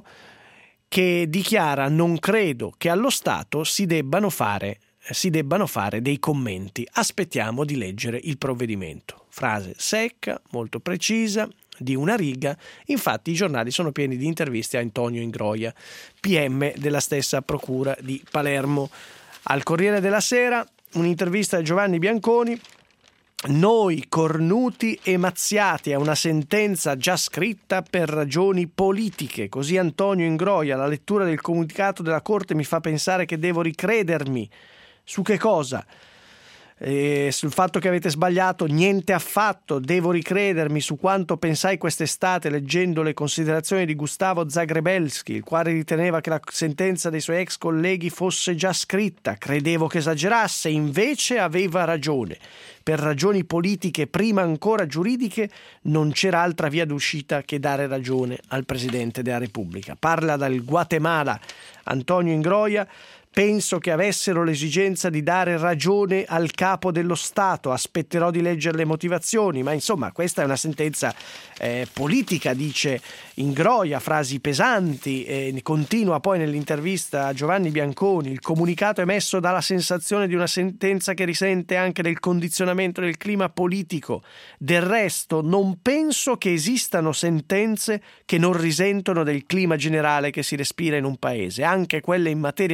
Speaker 2: che dichiara: non credo che allo Stato si debbano fare si debbano fare dei commenti, aspettiamo di leggere il provvedimento. Frase secca, molto precisa, di una riga. Infatti i giornali sono pieni di interviste a Antonio Ingroia, P M della stessa Procura di Palermo. Al Corriere della Sera un'intervista a Giovanni Bianconi: noi cornuti e mazziati a una sentenza già scritta per ragioni politiche. Così Antonio Ingroia. La lettura del comunicato della Corte mi fa pensare che devo ricredermi. Su che cosa? Eh, sul fatto che avete sbagliato? Niente affatto. Devo ricredermi su quanto pensai quest'estate leggendo le considerazioni di Gustavo Zagrebelski, il quale riteneva che la sentenza dei suoi ex colleghi fosse già scritta. Credevo che esagerasse, invece aveva ragione. Per ragioni politiche, prima ancora giuridiche, non c'era altra via d'uscita che dare ragione al Presidente della Repubblica. Parla dal Guatemala Antonio Ingroia. Penso che avessero l'esigenza di dare ragione al capo dello Stato. Aspetterò di leggere le motivazioni, ma insomma questa è una sentenza eh, politica, dice Ingroia, frasi pesanti. E continua poi nell'intervista a Giovanni Bianconi: il comunicato emesso dà la sensazione di una sentenza che risente anche del condizionamento del clima politico. Del resto non penso che esistano sentenze che non risentono del clima generale che si respira in un paese, anche quelle in materia di mafia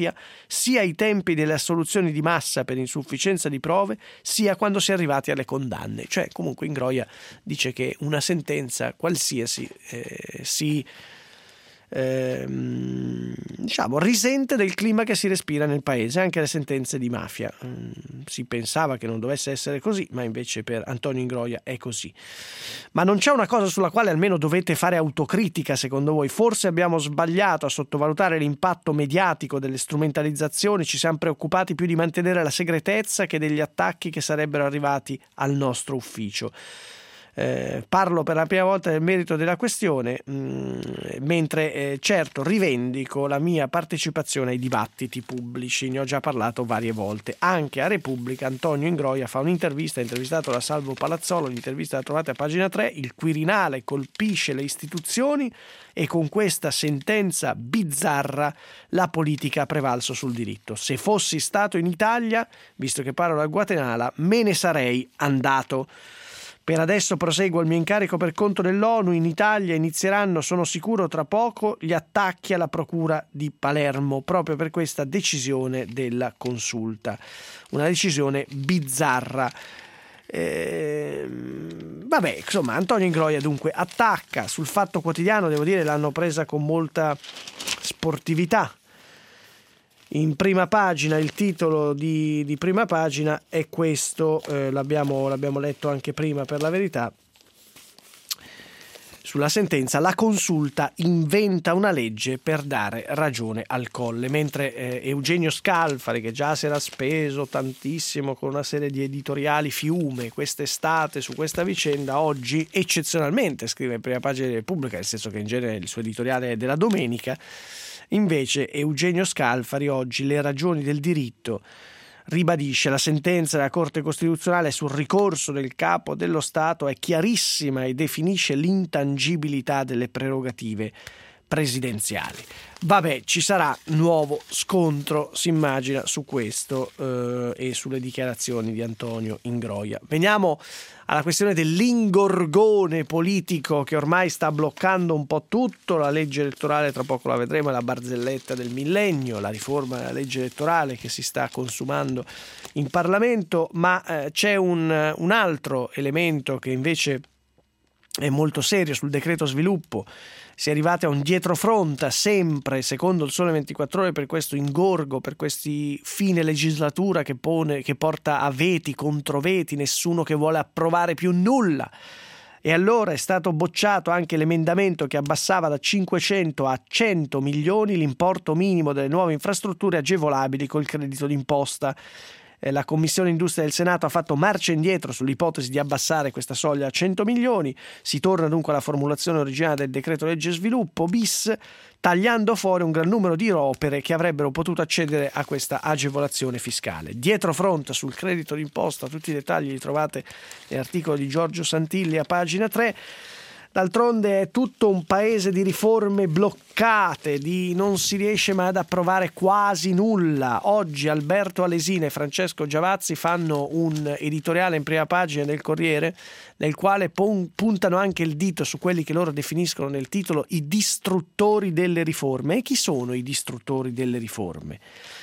Speaker 2: mafia, sia ai tempi delle assoluzioni di massa per insufficienza di prove, sia quando si è arrivati alle condanne. Cioè, comunque Ingroia dice che una sentenza qualsiasi eh, si eh, diciamo risente del clima che si respira nel paese, anche le sentenze di mafia. Mm, si pensava che non dovesse essere così, ma invece per Antonio Ingroia è così. Ma non c'è una cosa sulla quale almeno dovete fare autocritica, secondo voi? Forse abbiamo sbagliato a sottovalutare l'impatto mediatico delle strumentalizzazioni, ci siamo preoccupati più di mantenere la segretezza che degli attacchi che sarebbero arrivati al nostro ufficio. Eh, parlo per la prima volta del merito della questione, mh, mentre eh, certo rivendico la mia partecipazione ai dibattiti pubblici, ne ho già parlato varie volte. Anche a Repubblica Antonio Ingroia fa un'intervista, intervistato da Salvo Palazzolo, l'intervista la trovate a pagina tre. Il Quirinale colpisce le istituzioni e con questa sentenza bizzarra la politica ha prevalso sul diritto. Se fossi stato in Italia, visto che parlo da Guatemala, me ne sarei andato. Per adesso proseguo il mio incarico per conto dell'ONU. In Italia inizieranno, sono sicuro, tra poco gli attacchi alla procura di Palermo proprio per questa decisione della consulta. Una decisione bizzarra. Eh, vabbè, insomma, Antonio Ingroia dunque attacca. Sul Fatto Quotidiano, devo dire, l'hanno presa con molta sportività. In prima pagina, il titolo di, di prima pagina è questo, eh, l'abbiamo, l'abbiamo letto anche prima per la verità, sulla sentenza: la consulta inventa una legge per dare ragione al Colle, mentre eh, Eugenio Scalfari, che già si era speso tantissimo con una serie di editoriali fiume quest'estate su questa vicenda, oggi eccezionalmente scrive in prima pagina di Repubblica, nel senso che in genere il suo editoriale è della domenica. Invece Eugenio Scalfari oggi le ragioni del diritto ribadisce: la sentenza della Corte Costituzionale sul ricorso del Capo dello Stato è chiarissima e definisce l'intangibilità delle prerogative presidenziali. Vabbè, ci sarà nuovo scontro, si immagina, su questo eh, e sulle dichiarazioni di Antonio Ingroia. Veniamo alla questione dell'ingorgone politico che ormai sta bloccando un po' tutto. La legge elettorale, tra poco la vedremo, è la barzelletta del millennio, la riforma della legge elettorale che si sta consumando in Parlamento, ma eh, c'è un, un altro elemento che invece è molto serio sul decreto sviluppo. Si è arrivati a un dietrofront sempre, secondo il Sole ventiquattro Ore, per questo ingorgo, per questi fine legislatura che pone, che porta a veti, controveti, nessuno che vuole approvare più nulla. E allora è stato bocciato anche l'emendamento che abbassava da cinquecento a cento milioni l'importo minimo delle nuove infrastrutture agevolabili col credito d'imposta. La Commissione Industria del Senato ha fatto marcia indietro sull'ipotesi di abbassare questa soglia a cento milioni. Si torna dunque alla formulazione originale del decreto legge sviluppo bis, tagliando fuori un gran numero di opere che avrebbero potuto accedere a questa agevolazione fiscale. Dietro front sul credito d'imposta, tutti i dettagli li trovate nell'articolo di Giorgio Santilli a pagina tre. D'altronde è tutto un paese di riforme bloccate, di non si riesce mai ad approvare quasi nulla. Oggi Alberto Alesina e Francesco Giavazzi fanno un editoriale in prima pagina del Corriere nel quale puntano anche il dito su quelli che loro definiscono nel titolo i distruttori delle riforme. E chi sono i distruttori delle riforme?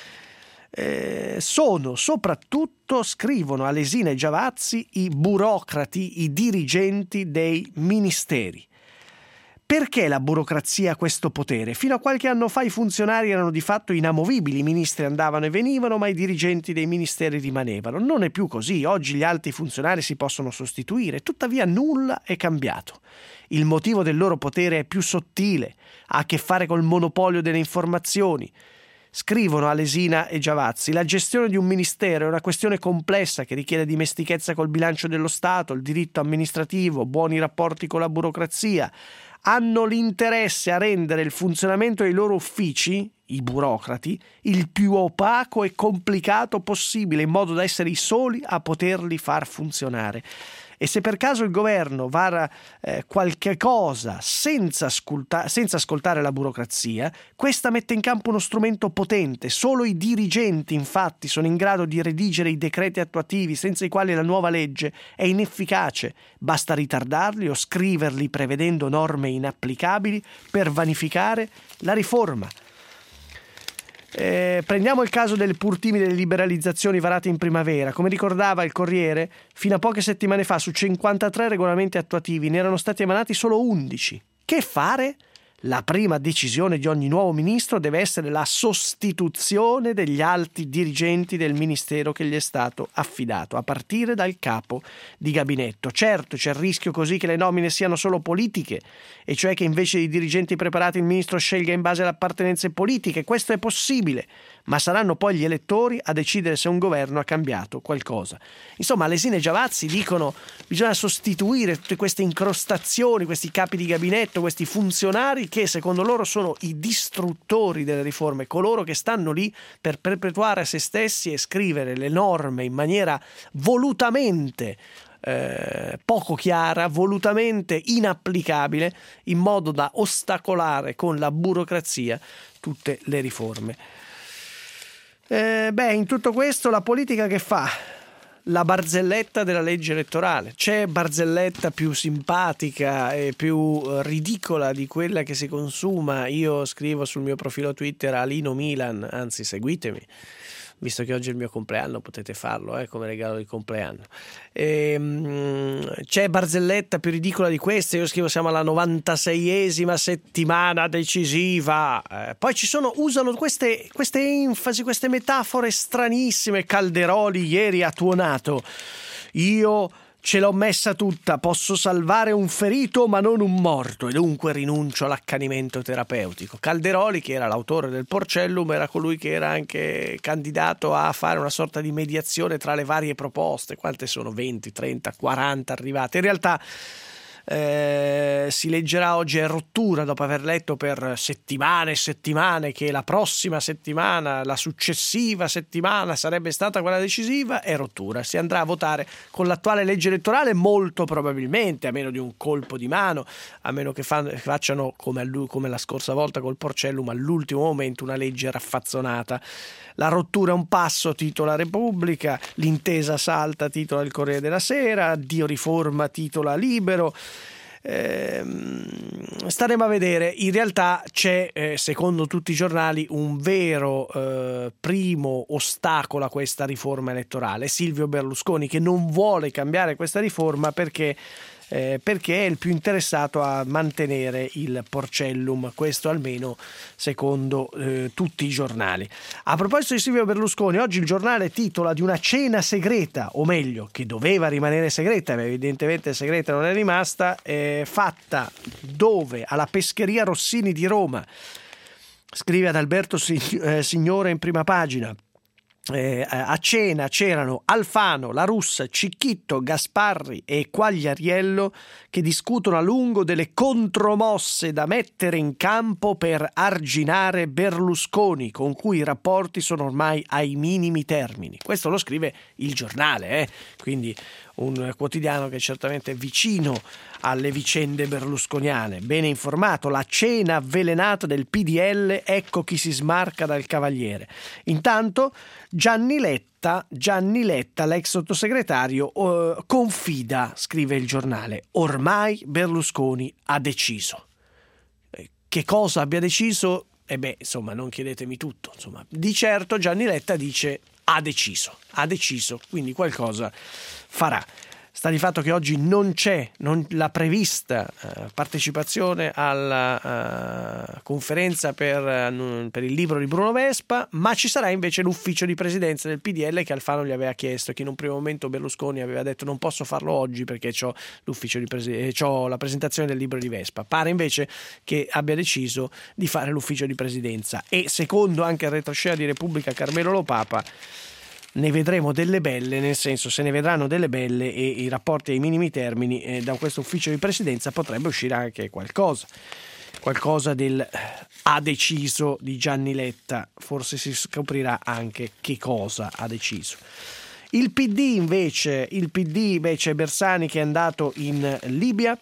Speaker 2: Eh, sono soprattutto, scrivono Alesina e Giavazzi, i burocrati, i dirigenti dei ministeri. Perché la burocrazia ha questo potere? Fino a qualche anno fa i funzionari erano di fatto inamovibili, i ministri andavano e venivano, ma i dirigenti dei ministeri rimanevano. Non è più così, oggi gli alti funzionari si possono sostituire, tuttavia nulla è cambiato. Il motivo del loro potere è più sottile, ha a che fare col monopolio delle informazioni. Scrivono Alesina e Giavazzi: la gestione di un ministero è una questione complessa che richiede dimestichezza col bilancio dello Stato, il diritto amministrativo, buoni rapporti con la burocrazia. Hanno l'interesse a rendere il funzionamento dei loro uffici, i burocrati, il più opaco e complicato possibile, in modo da essere i soli a poterli far funzionare. E se per caso il governo vara eh, qualche cosa senza, ascolta- senza ascoltare la burocrazia, questa mette in campo uno strumento potente. Solo i dirigenti, infatti, sono in grado di redigere i decreti attuativi, senza i quali la nuova legge è inefficace. Basta ritardarli o scriverli prevedendo norme inapplicabili per vanificare la riforma. Eh, prendiamo il caso delle pur timide liberalizzazioni varate in primavera. Come ricordava il Corriere, fino a poche settimane fa su cinquantatré regolamenti attuativi ne erano stati emanati solo undici. Che fare? La prima decisione di ogni nuovo ministro deve essere la sostituzione degli alti dirigenti del ministero che gli è stato affidato, a partire dal capo di gabinetto. Certo, c'è il rischio così che le nomine siano solo politiche, e cioè che invece di dirigenti preparati il ministro scelga in base alle appartenenze politiche. Questo è possibile, ma saranno poi gli elettori a decidere se un governo ha cambiato qualcosa. Insomma, Lesina e Giavazzi dicono che bisogna sostituire tutte queste incrostazioni, questi capi di gabinetto, questi funzionari che secondo loro sono i distruttori delle riforme, coloro che stanno lì per perpetuare a se stessi e scrivere le norme in maniera volutamente eh, poco chiara, volutamente inapplicabile, in modo da ostacolare con la burocrazia tutte le riforme. Eh, beh, in tutto questo la politica che fa? La barzelletta della legge elettorale. C'è barzelletta più simpatica e più ridicola di quella che si consuma? Io scrivo sul mio profilo Twitter Alino Milan, anzi seguitemi, visto che oggi è il mio compleanno potete farlo eh, come regalo di compleanno. E, um, c'è barzelletta più ridicola di questa? Io scrivo siamo alla novantaseiesima settimana decisiva, eh, poi ci sono, usano queste, queste enfasi, queste metafore stranissime. Calderoli ieri ha tuonato: io ce l'ho messa tutta, posso salvare un ferito ma non un morto e dunque rinuncio all'accanimento terapeutico. Calderoli, che era l'autore del Porcellum, era colui che era anche candidato a fare una sorta di mediazione tra le varie proposte. Quante sono? venti, trenta, quaranta arrivate. In realtà Eh, si leggerà oggi è rottura, dopo aver letto per settimane e settimane che la prossima settimana, la successiva settimana sarebbe stata quella decisiva. È rottura, si andrà a votare con l'attuale legge elettorale molto probabilmente, a meno di un colpo di mano, a meno che fan, facciano come, a, come la scorsa volta col Porcellum, all'ultimo momento una legge raffazzonata. La rottura è un passo, titola Repubblica, l'intesa salta, titola il Corriere della Sera, addio riforma, titola Libero. Eh, staremo a vedere. In realtà c'è, eh, secondo tutti i giornali, un vero eh, primo ostacolo a questa riforma elettorale: Silvio Berlusconi, che non vuole cambiare questa riforma perché Eh, perché è il più interessato a mantenere il Porcellum, questo almeno secondo eh, tutti i giornali. A proposito di Silvio Berlusconi, oggi il giornale titola di una cena segreta, o meglio, che doveva rimanere segreta, ma evidentemente segreta non è rimasta, eh, fatta dove? Alla Pescheria Rossini di Roma. Scrive Adalberto Signore in prima pagina. Eh, a cena c'erano Alfano, La Russa, Cicchitto, Gasparri e Quagliariello che discutono a lungo delle contromosse da mettere in campo per arginare Berlusconi, con cui i rapporti sono ormai ai minimi termini. Questo lo scrive il giornale, eh? Quindi un quotidiano che certamente è vicino alle vicende berlusconiane, bene informato. La cena avvelenata del P D L, ecco chi si smarca dal Cavaliere. Intanto Gianni Letta, Gianni Letta, l'ex sottosegretario, eh, confida, scrive il giornale, ormai Berlusconi ha deciso. Eh, che cosa abbia deciso? E eh beh, insomma, non chiedetemi tutto. Insomma, di certo Gianni Letta dice ha deciso, ha deciso, quindi qualcosa farà. Sta di fatto che oggi non c'è non, la prevista uh, partecipazione alla uh, conferenza per, uh, per il libro di Bruno Vespa, ma ci sarà invece l'ufficio di presidenza del P D L che Alfano gli aveva chiesto, che in un primo momento Berlusconi aveva detto non posso farlo oggi perché c'ho, l'ufficio di presi- c'ho la presentazione del libro di Vespa. Pare invece che abbia deciso di fare l'ufficio di presidenza e secondo anche il retroscena di Repubblica Carmelo Lopapa ne vedremo delle belle, nel senso se ne vedranno delle belle e i rapporti ai minimi termini, eh, da questo ufficio di presidenza potrebbe uscire anche qualcosa qualcosa del ha deciso di Gianni Letta, forse si scoprirà anche che cosa ha deciso. Il P D invece il P D invece Bersani che è andato in Libia,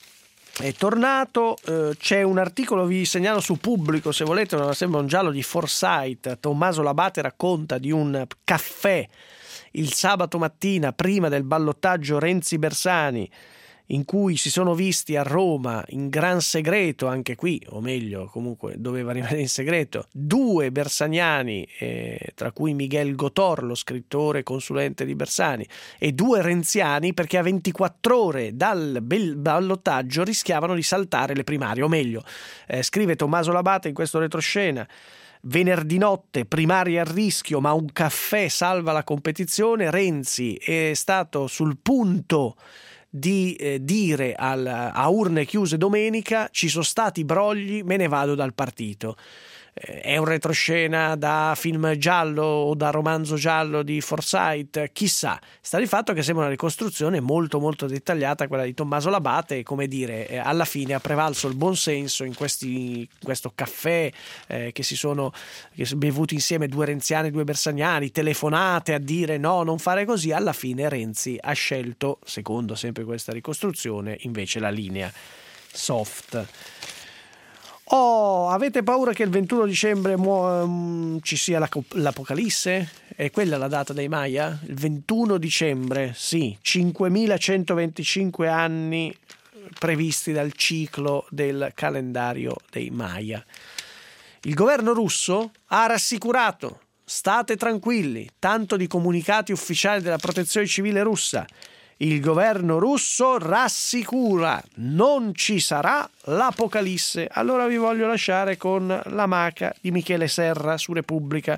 Speaker 2: è tornato, eh, c'è un articolo, vi segnalo su Pubblico se volete, sembra un giallo di Forsyth. Tommaso Labate racconta di un caffè il sabato mattina prima del ballottaggio Renzi-Bersani in cui si sono visti a Roma in gran segreto, anche qui, o meglio comunque doveva rimanere in segreto, due bersaniani, eh, tra cui Miguel Gotor, lo scrittore consulente di Bersani, e due renziani, perché a ventiquattro ore dal ballottaggio rischiavano di saltare le primarie, o meglio, eh, scrive Tommaso Labate in questo retroscena: venerdì notte, primarie a rischio, ma un caffè salva la competizione. Renzi è stato sul punto di eh, dire al, a urne chiuse domenica: ci sono stati brogli, me ne vado dal partito. Eh, è un retroscena da film giallo o da romanzo giallo di Forsyth, chissà. Sta di fatto che sembra una ricostruzione molto molto dettagliata quella di Tommaso Labate, e come dire, eh, alla fine ha prevalso il buonsenso in, questi, in questo caffè eh, che si sono che sono bevuti insieme due renziani, due bersaniani, telefonate a dire no, non fare così. Alla fine Renzi ha scelto, secondo sempre questa ricostruzione, invece la linea soft. Oh, avete paura che il ventuno dicembre mu- ci sia l'Apocalisse? È quella la data dei Maya? Il ventuno dicembre, sì, cinquemilacentoventicinque anni previsti dal ciclo del calendario dei Maya. Il governo russo ha rassicurato: state tranquilli, tanto di comunicati ufficiali della protezione civile russa. Il governo russo rassicura: non ci sarà l'Apocalisse. Allora vi voglio lasciare con l'amaca di Michele Serra su Repubblica.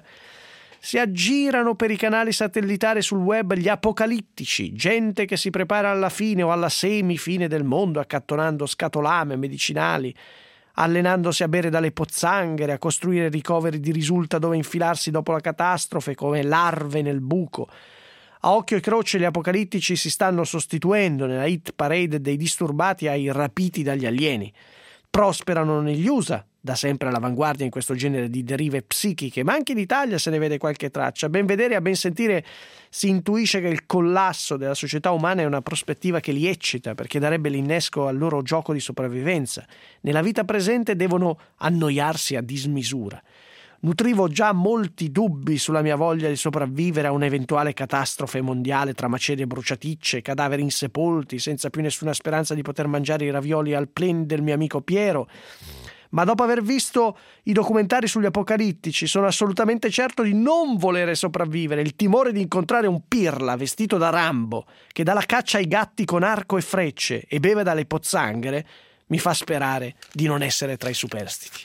Speaker 2: Si aggirano per i canali satellitari sul web gli apocalittici, gente che si prepara alla fine o alla semifine del mondo accattonando scatolame, medicinali, allenandosi a bere dalle pozzanghere, a costruire ricoveri di risulta dove infilarsi dopo la catastrofe come larve nel buco. A occhio e croce gli apocalittici si stanno sostituendo nella hit parade dei disturbati ai rapiti dagli alieni. Prosperano negli U S A, da sempre all'avanguardia in questo genere di derive psichiche, ma anche in Italia se ne vede qualche traccia. A ben vedere e a ben sentire si intuisce che il collasso della società umana è una prospettiva che li eccita, perché darebbe l'innesco al loro gioco di sopravvivenza. Nella vita presente devono annoiarsi a dismisura. Nutrivo già molti dubbi sulla mia voglia di sopravvivere a un'eventuale catastrofe mondiale tra macerie bruciaticce, cadaveri insepolti, senza più nessuna speranza di poter mangiare i ravioli al plen del mio amico Piero. Ma dopo aver visto i documentari sugli apocalittici sono assolutamente certo di non volere sopravvivere. Il timore di incontrare un pirla vestito da Rambo che dà la caccia ai gatti con arco e frecce e beve dalle pozzanghere mi fa sperare di non essere tra i superstiti.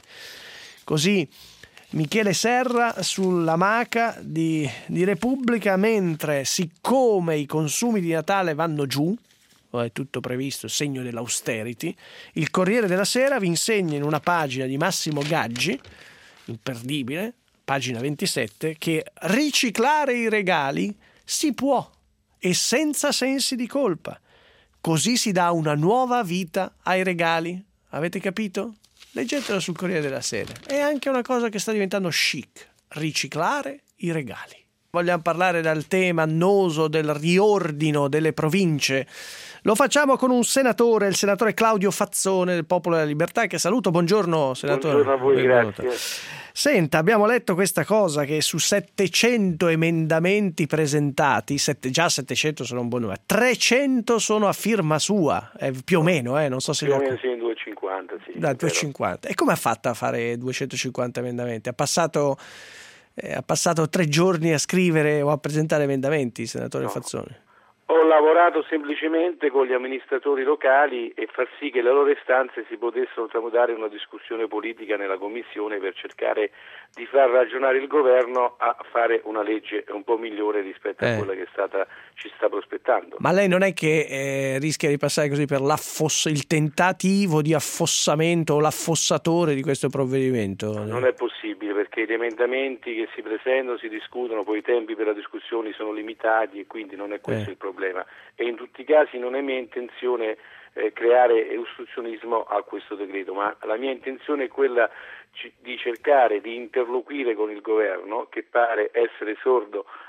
Speaker 2: Così Michele Serra sulla maca di, di Repubblica, mentre siccome i consumi di Natale vanno giù, è tutto previsto, segno dell'austerity, il Corriere della Sera vi insegna in una pagina di Massimo Gaggi, imperdibile, pagina ventisette, che riciclare i regali si può e senza sensi di colpa. Così si dà una nuova vita ai regali. Avete capito? Leggetelo sul Corriere della Sera. È anche una cosa che sta diventando chic, riciclare i regali. Vogliamo parlare del tema annoso del riordino delle province. Lo facciamo con un senatore, il senatore Claudio Fazzone del Popolo della Libertà, che saluto. Buongiorno senatore.
Speaker 17: Buongiorno a voi,
Speaker 2: Benvenuto.
Speaker 17: grazie.
Speaker 2: Senta, abbiamo letto questa cosa che su settecento emendamenti presentati, sette, già settecento sono un buon numero, trecento sono a firma sua, eh, più o meno, eh, non so se...
Speaker 17: Più o meno sì, duecentocinquanta, sì.
Speaker 2: Da duecentocinquanta. E come ha fatto a fare duecentocinquanta emendamenti? Ha passato, eh, ha passato tre giorni a scrivere o a presentare emendamenti, senatore
Speaker 17: no.
Speaker 2: Fazzone?
Speaker 17: Ho lavorato semplicemente con gli amministratori locali e far sì che le loro istanze si potessero tramutare in una discussione politica nella commissione per cercare di far ragionare il governo a fare una legge un po' migliore rispetto
Speaker 2: eh.
Speaker 17: a quella che è stata, ci sta prospettando.
Speaker 2: Ma lei non è che eh, rischia di passare così per l'affoss- il tentativo di affossamento o l'affossatore di questo provvedimento?
Speaker 17: Non è possibile, perché gli emendamenti che si presentano si discutono, poi i tempi per la discussione sono limitati e quindi non è questo
Speaker 2: eh.
Speaker 17: il problema. E in tutti i casi non è mia intenzione eh, creare ostruzionismo a questo decreto, ma la mia intenzione è quella c- di cercare di interloquire con il governo, che pare essere sordo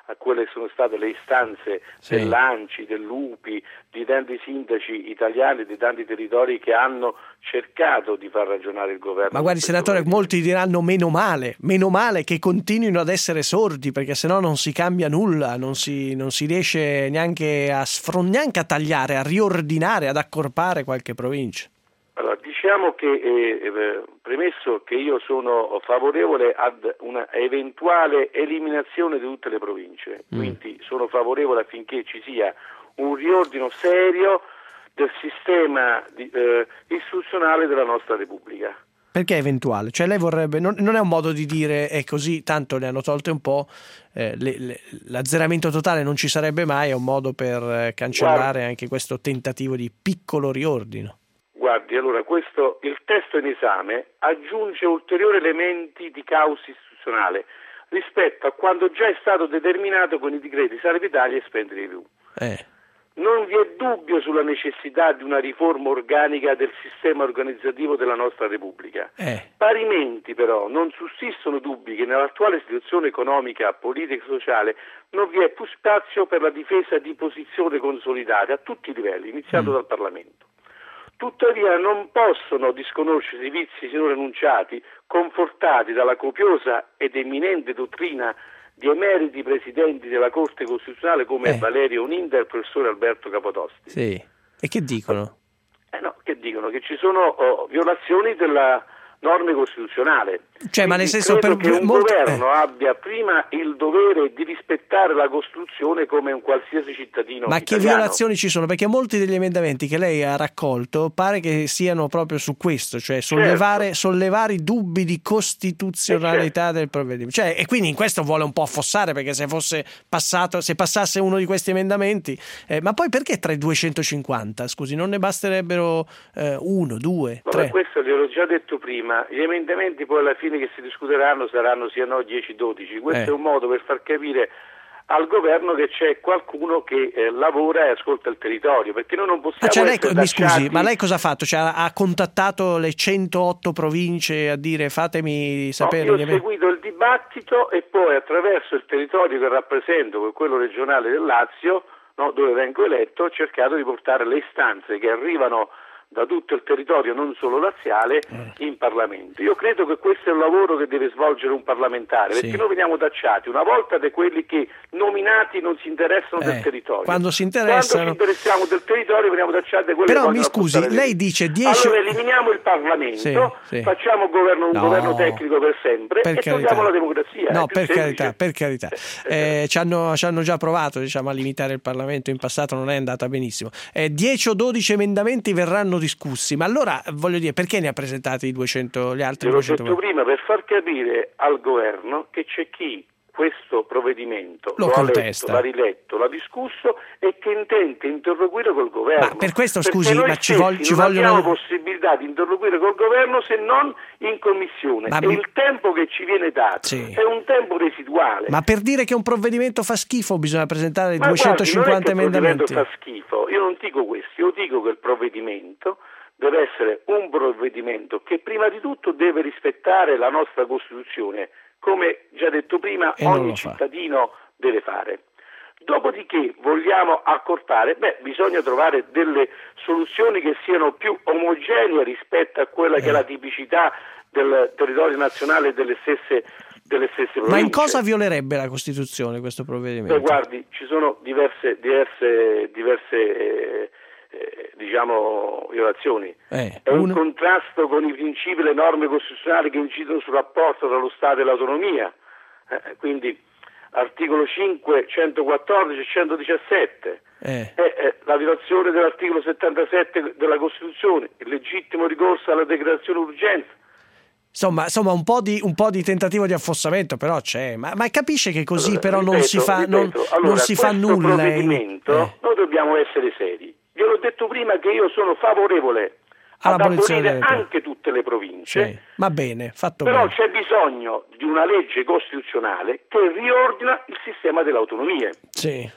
Speaker 17: a quelle che sono state le istanze
Speaker 2: Sì.
Speaker 17: dell'ANCI, dell'U P I, di tanti sindaci italiani, di tanti territori che hanno cercato di far ragionare il governo.
Speaker 2: Ma guardi, senatore, molti diranno meno male, meno male che continuino ad essere sordi, perché sennò non si cambia nulla, non si, non si riesce neanche a sfron- neanche a tagliare, a riordinare, ad accorpare qualche provincia.
Speaker 17: Allora, diciamo che, eh, eh, premesso che io sono favorevole ad una eventuale eliminazione di tutte le province,
Speaker 2: Mm.
Speaker 17: quindi sono favorevole affinché ci sia un riordino serio del sistema di, eh, istituzionale della nostra Repubblica.
Speaker 2: Perché eventuale? Cioè lei vorrebbe, non, non è un modo di dire è così, tanto ne hanno tolte un po', eh, le, le, l'azzeramento totale non ci sarebbe mai, è un modo per eh, cancellare
Speaker 17: Guarda.
Speaker 2: anche questo tentativo di piccolo riordino.
Speaker 17: Guardi, allora questo, il testo in esame aggiunge ulteriori elementi di caos istituzionale rispetto a quanto già è stato determinato con i decreti Salva Italia e Spendi di più.
Speaker 2: Eh.
Speaker 17: Non vi è dubbio sulla necessità di una riforma organica del sistema organizzativo della nostra Repubblica.
Speaker 2: Eh.
Speaker 17: Parimenti però non sussistono dubbi che nell'attuale situazione economica, politica e sociale non vi è più spazio per la difesa di posizioni consolidate a tutti i livelli, iniziato
Speaker 2: Mm.
Speaker 17: dal Parlamento. Tuttavia non possono disconoscersi i vizi sinora enunciati, confortati dalla copiosa ed eminente dottrina di emeriti presidenti della Corte Costituzionale come
Speaker 2: Eh.
Speaker 17: Valerio Oninda e il professore Alberto Capotosti.
Speaker 2: Sì. E che dicono?
Speaker 17: Eh no, che dicono? Che ci sono oh, violazioni della norme costituzionale.
Speaker 2: Cioè, ma nel
Speaker 17: Quindi
Speaker 2: senso,
Speaker 17: credo
Speaker 2: per
Speaker 17: che un
Speaker 2: molti-
Speaker 17: governo
Speaker 2: eh.
Speaker 17: abbia prima il dovere di rispettare la Costituzione come un qualsiasi cittadino
Speaker 2: Ma che
Speaker 17: italiano.
Speaker 2: violazioni ci sono? Perché molti degli emendamenti che lei ha raccolto pare che siano proprio su questo, cioè sollevare,
Speaker 17: Certo.
Speaker 2: sollevare i dubbi di costituzionalità del provvedimento. Cioè, e quindi in questo vuole un po' affossare, perché se fosse passato, se passasse uno di questi emendamenti, eh, ma poi perché tra i duecentocinquanta? Scusi, non ne basterebbero eh, uno, due,
Speaker 17: Vabbè,
Speaker 2: tre?
Speaker 17: questo gliel'ho già detto prima, gli emendamenti poi alla fine che si discuteranno saranno sia no dieci dodici, questo
Speaker 2: Eh.
Speaker 17: è un modo per far capire al governo che c'è qualcuno che eh, lavora e ascolta il territorio, perché noi non possiamo
Speaker 2: Ah, cioè lei,
Speaker 17: essere
Speaker 2: mi scusi,
Speaker 17: tacciati-
Speaker 2: ma lei cosa ha fatto? Cioè, ha, ha contattato le centootto province a dire fatemi sapere?
Speaker 17: No,
Speaker 2: gli
Speaker 17: io ho
Speaker 2: emen-
Speaker 17: seguito il dibattito e poi attraverso il territorio che rappresento, che è quello regionale del Lazio, no, dove vengo eletto, ho cercato di portare le istanze che arrivano da tutto il territorio, non solo laziale, in Parlamento. Io credo che questo è un lavoro che deve svolgere un parlamentare,
Speaker 2: Sì.
Speaker 17: perché noi veniamo tacciati una volta da quelli che nominati non si interessano
Speaker 2: Eh,
Speaker 17: del territorio.
Speaker 2: quando si
Speaker 17: Quando
Speaker 2: interessano-
Speaker 17: ci interessiamo del territorio veniamo tacciati da quelli
Speaker 2: Però
Speaker 17: che
Speaker 2: mi
Speaker 17: vogliono
Speaker 2: scusi,
Speaker 17: affossare le
Speaker 2: lei
Speaker 17: leggi.
Speaker 2: dice dieci
Speaker 17: Allora eliminiamo il Parlamento,
Speaker 2: Sì, sì.
Speaker 17: facciamo governo, un
Speaker 2: No.
Speaker 17: governo tecnico per sempre
Speaker 2: Per
Speaker 17: e
Speaker 2: carità.
Speaker 17: togliamo la democrazia.
Speaker 2: No,
Speaker 17: è più
Speaker 2: per
Speaker 17: semplice.
Speaker 2: carità, per carità. Eh, ci, hanno, ci hanno già provato, diciamo, a limitare il Parlamento in passato, non è andata benissimo. Eh, dieci o dodici emendamenti verranno discussi, ma allora voglio dire, perché ne ha presentati i duecento, gli altri
Speaker 17: Te l'ho
Speaker 2: duecento?
Speaker 17: detto prima, per far capire al governo che c'è chi questo provvedimento
Speaker 2: Lo
Speaker 17: lo, ha letto,
Speaker 2: contesta.
Speaker 17: l'ha riletto, l'ha discusso e che intende interloquire col governo.
Speaker 2: Ma per questo,
Speaker 17: Perché
Speaker 2: scusi,
Speaker 17: noi
Speaker 2: ma ci,
Speaker 17: stessi
Speaker 2: vog- ci
Speaker 17: non
Speaker 2: vogliono...
Speaker 17: abbiamo possibilità di interloquire col governo se non in commissione
Speaker 2: Ma-
Speaker 17: e il tempo che ci viene dato
Speaker 2: Sì.
Speaker 17: è un tempo residuale.
Speaker 2: Ma per dire che un provvedimento fa schifo bisogna presentare
Speaker 17: Ma
Speaker 2: duecentocinquanta
Speaker 17: guardi, non è che il
Speaker 2: emendamenti?
Speaker 17: provvedimento fa schifo, io non dico questo, io dico che il provvedimento deve essere un provvedimento che prima di tutto deve rispettare la nostra Costituzione, come già detto prima
Speaker 2: E non
Speaker 17: ogni
Speaker 2: lo fa.
Speaker 17: cittadino deve fare. Dopodiché vogliamo accorpare, beh, bisogna trovare delle soluzioni che siano più omogenee rispetto a quella che è la tipicità del territorio nazionale e delle stesse, delle stesse province.
Speaker 2: Ma in cosa violerebbe la Costituzione questo provvedimento?
Speaker 17: Beh, guardi, ci sono diverse, diverse, diverse eh, eh, diciamo, violazioni.
Speaker 2: Eh,
Speaker 17: È un
Speaker 2: uno-
Speaker 17: contrasto con i principi e le norme costituzionali che incidono sul rapporto tra lo Stato e l'autonomia. Eh, quindi articolo cinque, centoquattordici e centodiciassette.
Speaker 2: Eh.
Speaker 17: È, è la violazione dell'articolo settantasette della Costituzione, il legittimo ricorso alla decretazione d'urgenza.
Speaker 2: Insomma, insomma un, po di, un po' di tentativo di affossamento però c'è, ma, ma capisce che così
Speaker 17: Allora,
Speaker 2: però non
Speaker 17: ripeto,
Speaker 2: si fa, non,
Speaker 17: ripeto, allora,
Speaker 2: non si fa
Speaker 17: questo
Speaker 2: nulla. in-
Speaker 17: provvedimento
Speaker 2: eh.
Speaker 17: noi dobbiamo essere seri. Gliel'ho detto prima che io sono favorevole ad
Speaker 2: All'abolizione
Speaker 17: abolire
Speaker 2: delle-
Speaker 17: anche tutte le province,
Speaker 2: Sì, va bene, fatto
Speaker 17: però
Speaker 2: bene.
Speaker 17: c'è bisogno di una legge costituzionale che riordina il sistema delle autonomie.
Speaker 2: Sì.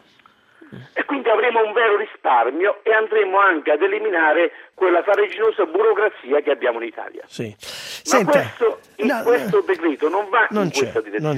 Speaker 17: E quindi avremo un vero risparmio e andremo anche ad eliminare quella farraginosa burocrazia che abbiamo in Italia.
Speaker 2: Sì.
Speaker 17: Ma
Speaker 2: Senta,
Speaker 17: questo, in
Speaker 2: no,
Speaker 17: questo decreto non va
Speaker 2: non
Speaker 17: in
Speaker 2: c'è,
Speaker 17: questa direzione.
Speaker 2: non c'è.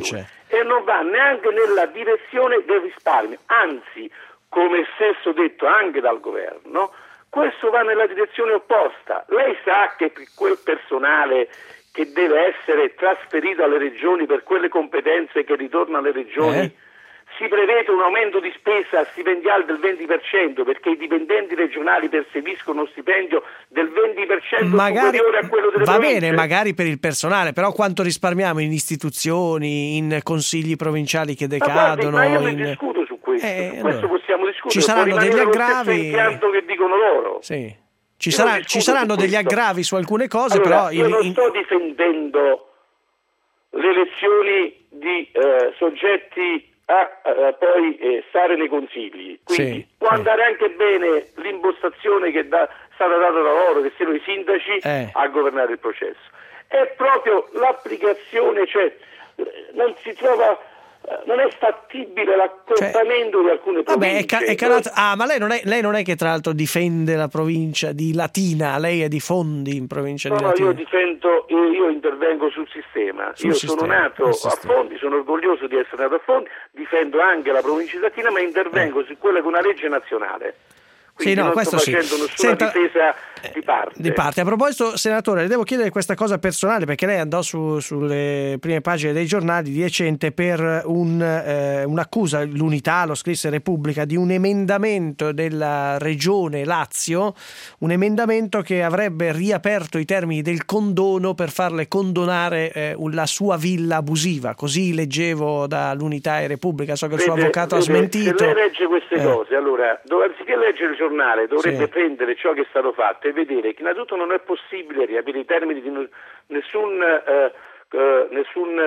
Speaker 17: e non va neanche nella direzione del risparmio, anzi, come stesso detto anche dal governo, questo va nella direzione opposta. Lei sa che quel personale che deve essere trasferito alle regioni per quelle competenze che ritornano alle regioni, eh? si prevede un aumento di spesa stipendiale del venti per cento perché i dipendenti regionali percepiscono uno stipendio del venti per cento
Speaker 2: magari,
Speaker 17: superiore a quello delle
Speaker 2: va
Speaker 17: province.
Speaker 2: bene, magari per il personale, però quanto risparmiamo in istituzioni, in consigli provinciali che decadono?
Speaker 17: Ma, guardi, ma io
Speaker 2: in...
Speaker 17: ne discuto su questo,
Speaker 2: eh,
Speaker 17: su questo
Speaker 2: allora,
Speaker 17: possiamo discutere.
Speaker 2: ci saranno degli aggravi
Speaker 17: che dicono loro.
Speaker 2: Sì. Ci, sarà, ci saranno degli aggravi su alcune cose,
Speaker 17: allora,
Speaker 2: però
Speaker 17: io
Speaker 2: in,
Speaker 17: non
Speaker 2: in...
Speaker 17: sto difendendo le elezioni di eh, soggetti a eh, poi eh, stare nei consigli, quindi
Speaker 2: sì,
Speaker 17: può
Speaker 2: sì.
Speaker 17: andare anche bene l'impostazione che è stata data da loro, che siano i sindaci
Speaker 2: eh.
Speaker 17: a governare il processo. È proprio l'applicazione, cioè non si trova, non è fattibile l'accorpamento cioè, di alcune province.
Speaker 2: Vabbè, è ca- è calato, ah, ma lei non, è, lei non è che tra l'altro difende la provincia di Latina, lei è di Fondi in provincia
Speaker 17: no,
Speaker 2: di
Speaker 17: no,
Speaker 2: Latina.
Speaker 17: io difendo, io, io intervengo sul sistema.
Speaker 2: Sul
Speaker 17: io
Speaker 2: sistema,
Speaker 17: sono nato a
Speaker 2: sistema.
Speaker 17: Fondi, sono orgoglioso di essere nato a Fondi, difendo anche la provincia di Latina, ma intervengo eh. su quella che è una legge nazionale. Quindi
Speaker 2: sì, no,
Speaker 17: non
Speaker 2: questo
Speaker 17: sto
Speaker 2: sì.
Speaker 17: facendo nessuna
Speaker 2: Senta,
Speaker 17: difesa di parte.
Speaker 2: Di parte. A proposito, senatore, le devo chiedere questa cosa personale perché lei andò su, sulle prime pagine dei giornali di recente per un, eh, un'accusa, l'Unità, lo scrisse Repubblica, di un emendamento della regione Lazio, un emendamento che avrebbe riaperto i termini del condono per farle condonare eh, la sua villa abusiva. Così leggevo dall'Unità e Repubblica, so che il suo
Speaker 17: vede,
Speaker 2: avvocato
Speaker 17: vede,
Speaker 2: ha smentito.
Speaker 17: Se lei legge queste
Speaker 2: eh.
Speaker 17: cose, allora, dove, anziché leggere il giornale, dovrebbe
Speaker 2: sì.
Speaker 17: prendere ciò che è stato fatto e vedere che innanzitutto non è possibile riaprire i termini di nessun, eh, eh, nessun,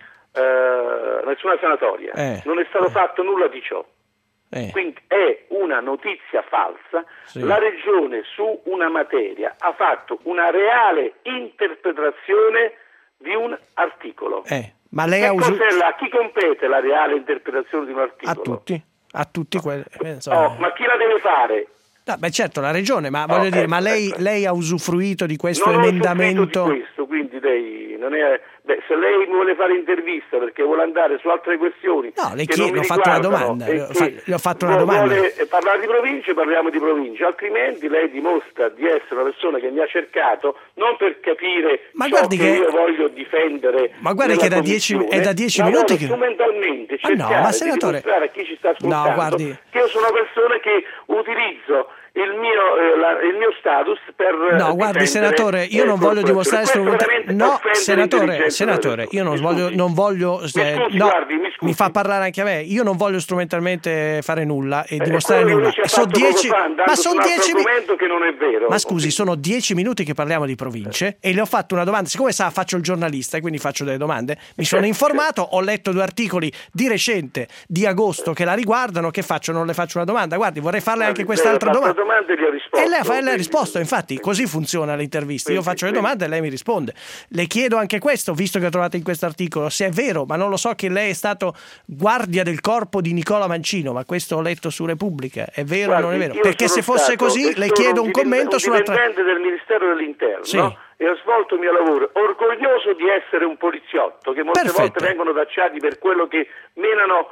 Speaker 17: eh, nessuna sanatoria.
Speaker 2: Eh.
Speaker 17: Non è stato fatto nulla di ciò.
Speaker 2: Eh.
Speaker 17: Quindi è una notizia falsa.
Speaker 2: Sì.
Speaker 17: La Regione su una materia ha fatto una reale interpretazione di un articolo.
Speaker 2: Eh. Ma lei
Speaker 17: che
Speaker 2: ha usato...
Speaker 17: A chi compete la reale interpretazione di un articolo?
Speaker 2: A tutti. A tutti quelli.
Speaker 17: Oh, ma chi la deve fare?
Speaker 2: No, beh certo, la regione, ma voglio
Speaker 17: oh,
Speaker 2: dire,
Speaker 17: ecco,
Speaker 2: ma lei,
Speaker 17: ecco.
Speaker 2: lei ha usufruito di questo
Speaker 17: non
Speaker 2: emendamento?
Speaker 17: Ho usufruito di questo, quindi lei non è... Beh, se lei vuole fare intervista perché vuole andare su altre questioni...
Speaker 2: No, le
Speaker 17: chiedo,
Speaker 2: ho fatto una domanda. Le ho, fa, le ho fatto una domanda.
Speaker 17: Vuole parlare di province, parliamo di province, altrimenti lei dimostra di essere una persona che mi ha cercato non per capire
Speaker 2: ma
Speaker 17: ciò
Speaker 2: guardi
Speaker 17: che,
Speaker 2: che
Speaker 17: io voglio difendere.
Speaker 2: Ma guardi che da dieci, è da dieci minuti che...
Speaker 17: strumentalmente
Speaker 2: ah, no, ma senatore...
Speaker 17: di dimostrare a chi ci sta ascoltando
Speaker 2: no, guardi...
Speaker 17: che io sono una persona che utilizzo il mio, eh, la, il mio status per
Speaker 2: no guardi senatore io non voglio dimostrare strumentalmente no senatore senatore io non voglio non voglio eh,
Speaker 17: scusi,
Speaker 2: no,
Speaker 17: guardi, mi,
Speaker 2: mi fa parlare anche a me io non voglio strumentalmente fare nulla e
Speaker 17: eh,
Speaker 2: dimostrare nulla sono dieci
Speaker 17: fa,
Speaker 2: ma sono dieci
Speaker 17: minuti che non è vero
Speaker 2: ma scusi sono dieci minuti che parliamo di province e le ho fatto una domanda siccome sa faccio il giornalista e quindi faccio delle domande mi sono informato ho letto due articoli di recente di agosto che la riguardano che faccio non le faccio una domanda guardi vorrei farle anche quest'altra domanda
Speaker 17: domande gli ho risposto
Speaker 2: e lei, lei ha risposto, infatti così funziona l'intervista. Io faccio le domande e lei mi risponde. Le chiedo anche questo, visto che ho trovato in questo articolo, se è vero, ma non lo so, che lei è stato guardia del corpo di Nicola Mancino, ma questo ho letto su Repubblica. È vero o non è vero? Perché se fosse così le chiedo un commento sulla tra...
Speaker 17: dipendente del Ministero dell'Interno.
Speaker 2: Sì.
Speaker 17: No? E ho svolto il mio lavoro orgoglioso di essere un poliziotto, che molte
Speaker 2: Perfetto.
Speaker 17: volte vengono tacciati per quello che menano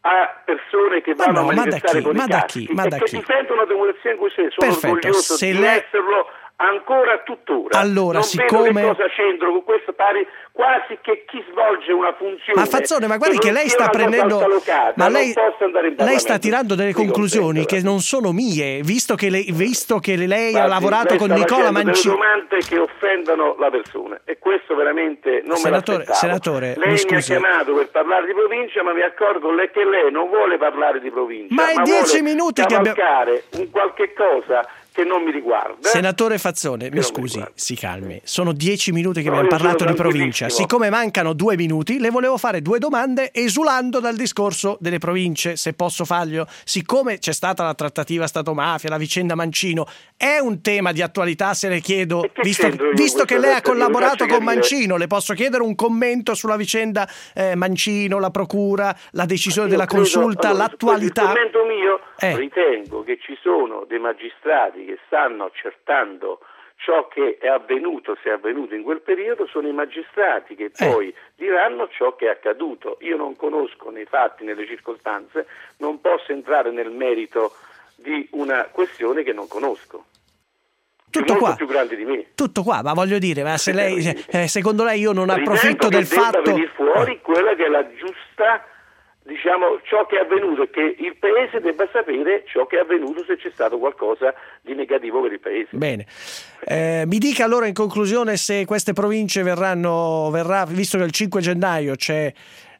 Speaker 17: a persone che vanno
Speaker 2: no,
Speaker 17: a manifestare
Speaker 2: ma da chi?
Speaker 17: con
Speaker 2: Ma
Speaker 17: i
Speaker 2: da
Speaker 17: caschi
Speaker 2: chi? Ma
Speaker 17: e
Speaker 2: da
Speaker 17: che
Speaker 2: chi?
Speaker 17: difendono la democrazia in cui sono
Speaker 2: Perfetto.
Speaker 17: orgoglioso
Speaker 2: Se
Speaker 17: di
Speaker 2: lei...
Speaker 17: esserlo ancora tuttora.
Speaker 2: Allora,
Speaker 17: non
Speaker 2: siccome...
Speaker 17: vedo che cosa c'entro con questo, pare quasi che chi svolge una funzione
Speaker 2: ma Fazzone, ma guardi che, che lei sta prendendo
Speaker 17: locata,
Speaker 2: ma lei, lei sta tirando delle
Speaker 17: Dico,
Speaker 2: conclusioni che non sono mie, visto che lei, visto che lei ha lavorato
Speaker 17: lei
Speaker 2: con Nicola Mancino.
Speaker 17: Delle domande che offendono la persona e questo veramente non
Speaker 2: senatore,
Speaker 17: me l'aspettavo.
Speaker 2: Senatore,
Speaker 17: lei
Speaker 2: mi,
Speaker 17: mi ha chiamato per parlare di provincia, ma mi accorgo che lei non vuole parlare di provincia,
Speaker 2: ma,
Speaker 17: ma
Speaker 2: è dieci
Speaker 17: vuole
Speaker 2: minuti che abbiamo...
Speaker 17: un qualche cosa che non mi riguarda.
Speaker 2: Senatore Fazzone, mi scusi, mi si calmi. Sono dieci minuti che no, abbiamo parlato di provincia. Siccome mancano due minuti, le volevo fare due domande esulando dal discorso delle province, se posso farglielo. Siccome c'è stata la trattativa Stato-mafia, la vicenda Mancino, è un tema di attualità, se le chiedo, visto, visto che lei ha collaborato con Mancino, le posso chiedere un commento sulla vicenda eh, Mancino, la procura, la decisione della
Speaker 17: credo,
Speaker 2: consulta,
Speaker 17: allora,
Speaker 2: l'attualità?
Speaker 17: Il commento mio,
Speaker 2: eh.
Speaker 17: ritengo che ci sono dei magistrati che stanno accertando ciò che è avvenuto, se è avvenuto in quel periodo, sono i magistrati che poi eh. diranno ciò che è accaduto. Io non conosco nei fatti, nelle circostanze, non posso entrare nel merito di una questione che non conosco.
Speaker 2: Tutto qua.
Speaker 17: Più grandi di me.
Speaker 2: Tutto qua, ma voglio dire, ma se lei, eh, secondo lei io non approfitto del
Speaker 17: fatto...
Speaker 2: fatto...
Speaker 17: venire fuori quella che è la giusta, diciamo, ciò che è avvenuto, e che il Paese debba sapere ciò che è avvenuto, se c'è stato qualcosa di negativo per il Paese.
Speaker 2: Bene, eh, mi dica allora in conclusione se queste province verranno, verrà, visto che il cinque gennaio c'è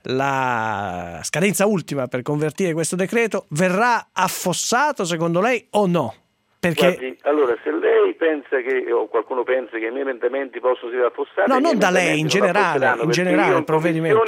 Speaker 2: la scadenza ultima per convertire questo decreto, verrà affossato secondo lei o no? Perché...
Speaker 17: Guardi, allora, se lei pensa che, o qualcuno pensa che i miei emendamenti possono essere affossati...
Speaker 2: No, non da lei, in generale, in generale il provvedimento.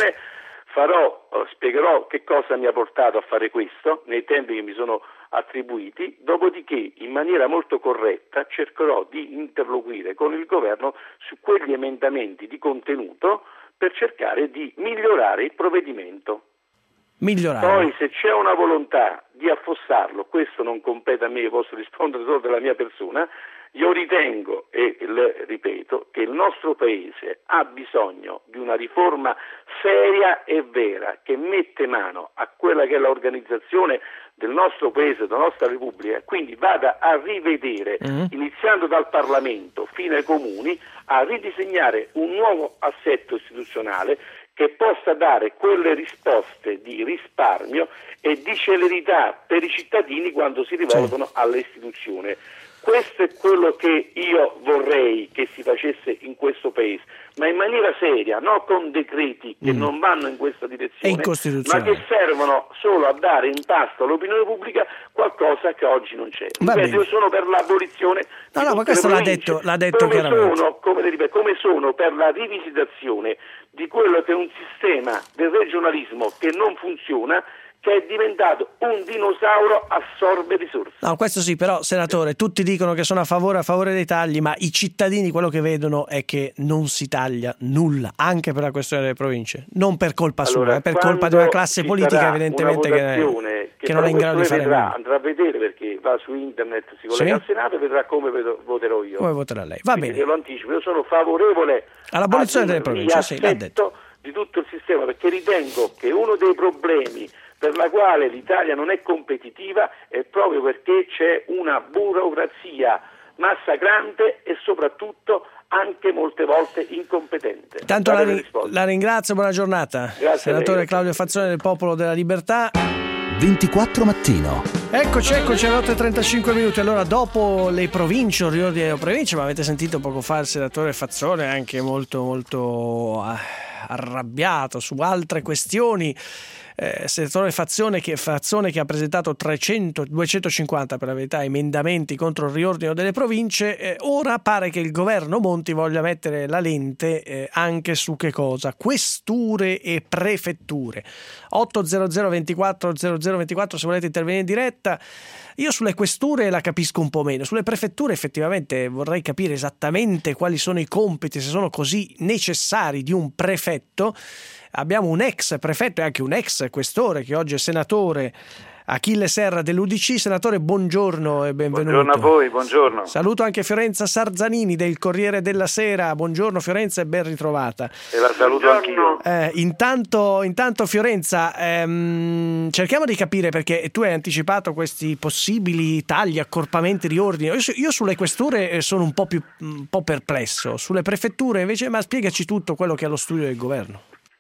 Speaker 17: Farò, spiegherò che cosa mi ha portato a fare questo, nei tempi che mi sono attribuiti, dopodiché in maniera molto corretta cercherò di interloquire con il governo su quegli emendamenti di contenuto per cercare di migliorare il provvedimento.
Speaker 2: Migliorare.
Speaker 17: Poi se c'è una volontà di affossarlo, questo non compete a me, io posso rispondere solo della mia persona, io ritengo, e le ripeto, che il nostro Paese ha bisogno di una riforma seria e vera che mette mano a quella che è l'organizzazione del nostro Paese, della nostra Repubblica, quindi vada a rivedere, mm. iniziando dal Parlamento fino ai comuni, a ridisegnare un nuovo assetto istituzionale che possa dare quelle risposte di risparmio e di celerità per i cittadini quando si rivolgono sì. alle istituzioni. Questo è quello che io vorrei che si facesse in questo Paese, ma in maniera seria, non con decreti che mm. non vanno in questa direzione, ma che servono solo a dare in pasto all'opinione pubblica qualcosa che oggi non c'è. Ripeto, io sono per l'abolizione
Speaker 2: no,
Speaker 17: di
Speaker 2: no, ma questo l'ha detto, l'ha detto
Speaker 17: come
Speaker 2: chiaramente.
Speaker 17: Sono, come, ripeto, come sono per la rivisitazione di quello che è un sistema del regionalismo che non funziona, che è diventato un dinosauro, assorbe risorse.
Speaker 2: No, questo sì, però senatore, tutti dicono che sono a favore a favore dei tagli, ma i cittadini quello che vedono è che non si taglia nulla, anche per la questione delle province, non per colpa
Speaker 17: allora,
Speaker 2: sua, è per colpa di una classe politica evidentemente che,
Speaker 17: che,
Speaker 2: che non è in grado di fare
Speaker 17: vedrà, andrà a vedere, perché va su internet, si collega sì? al Senato e vedrà come voterò io.
Speaker 2: Come voterà lei, va
Speaker 17: Quindi
Speaker 2: bene.
Speaker 17: Io lo anticipo, io sono favorevole
Speaker 2: all'abolizione delle province, sì, l'ha detto.
Speaker 17: Di tutto il sistema, perché ritengo che uno dei problemi per la quale l'Italia non è competitiva è proprio perché c'è una burocrazia massacrante e soprattutto anche molte volte incompetente.
Speaker 2: Tanto la, ri- la ringrazio, buona giornata.
Speaker 17: Grazie.
Speaker 2: Senatore Claudio Fazzone del Popolo della Libertà.
Speaker 1: ventiquattro mattino.
Speaker 2: Eccoci, eccoci alle otto e trentacinque minuti. Allora, dopo le province, il riordine delle province, ma avete sentito poco fa il senatore Fazzone anche molto molto arrabbiato su altre questioni. Eh, senatore Fazzone che, Fazzone che ha presentato trecento, duecentocinquanta per la verità emendamenti contro il riordino delle province, eh, ora pare che il governo Monti voglia mettere la lente eh, anche su che cosa? Questure e prefetture. otto zero zero ventiquattro zero zero ventiquattro se volete intervenire in diretta. Io sulle questure la capisco un po' meno, sulle prefetture effettivamente vorrei capire esattamente quali sono i compiti, se sono così necessari di un prefetto. Abbiamo un ex prefetto e anche un ex questore che oggi è senatore, Achille Serra dell'U D C. Senatore, buongiorno e benvenuto.
Speaker 18: Buongiorno a voi, buongiorno.
Speaker 2: Saluto anche Fiorenza Sarzanini del Corriere della Sera. Buongiorno Fiorenza e ben ritrovata.
Speaker 18: E la saluto anch'io.
Speaker 2: Eh, intanto, intanto Fiorenza, ehm, cerchiamo di capire, perché tu hai anticipato questi possibili tagli, accorpamenti, riordini. Io, io sulle questure sono un po' più un po' perplesso, sulle prefetture invece, ma spiegaci tutto quello che è allo studio del governo.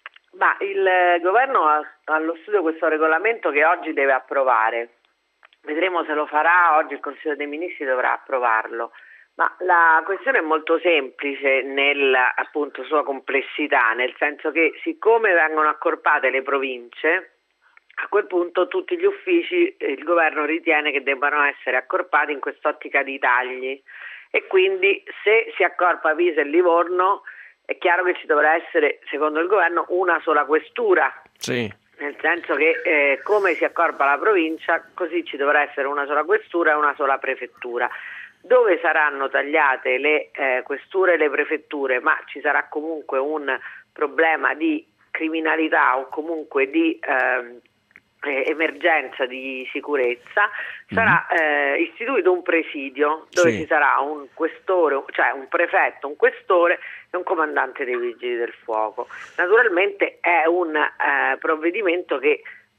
Speaker 19: Ma il governo ha allo studio questo regolamento che oggi deve approvare. Vedremo se lo farà, oggi il Consiglio dei Ministri dovrà approvarlo. Ma la questione è molto semplice nella appunto sua complessità, nel senso che siccome vengono accorpate le province, a quel punto tutti gli uffici il governo ritiene che debbano essere accorpati in quest'ottica di tagli, e quindi se si accorpa Pisa e Livorno è chiaro che ci dovrà essere, secondo il governo, una sola questura.
Speaker 2: Sì.
Speaker 19: Nel senso che eh, come si accorpa la provincia, così ci dovrà essere una sola questura e una sola prefettura. Dove saranno tagliate le eh, questure e le prefetture, ma ci sarà comunque un problema di criminalità o comunque di eh, eh, emergenza di sicurezza, sarà eh, istituito un presidio dove
Speaker 2: Sì.
Speaker 19: ci sarà un questore, cioè un prefetto, un questore e un comandante dei vigili del fuoco. Naturalmente è un eh, provvedimento che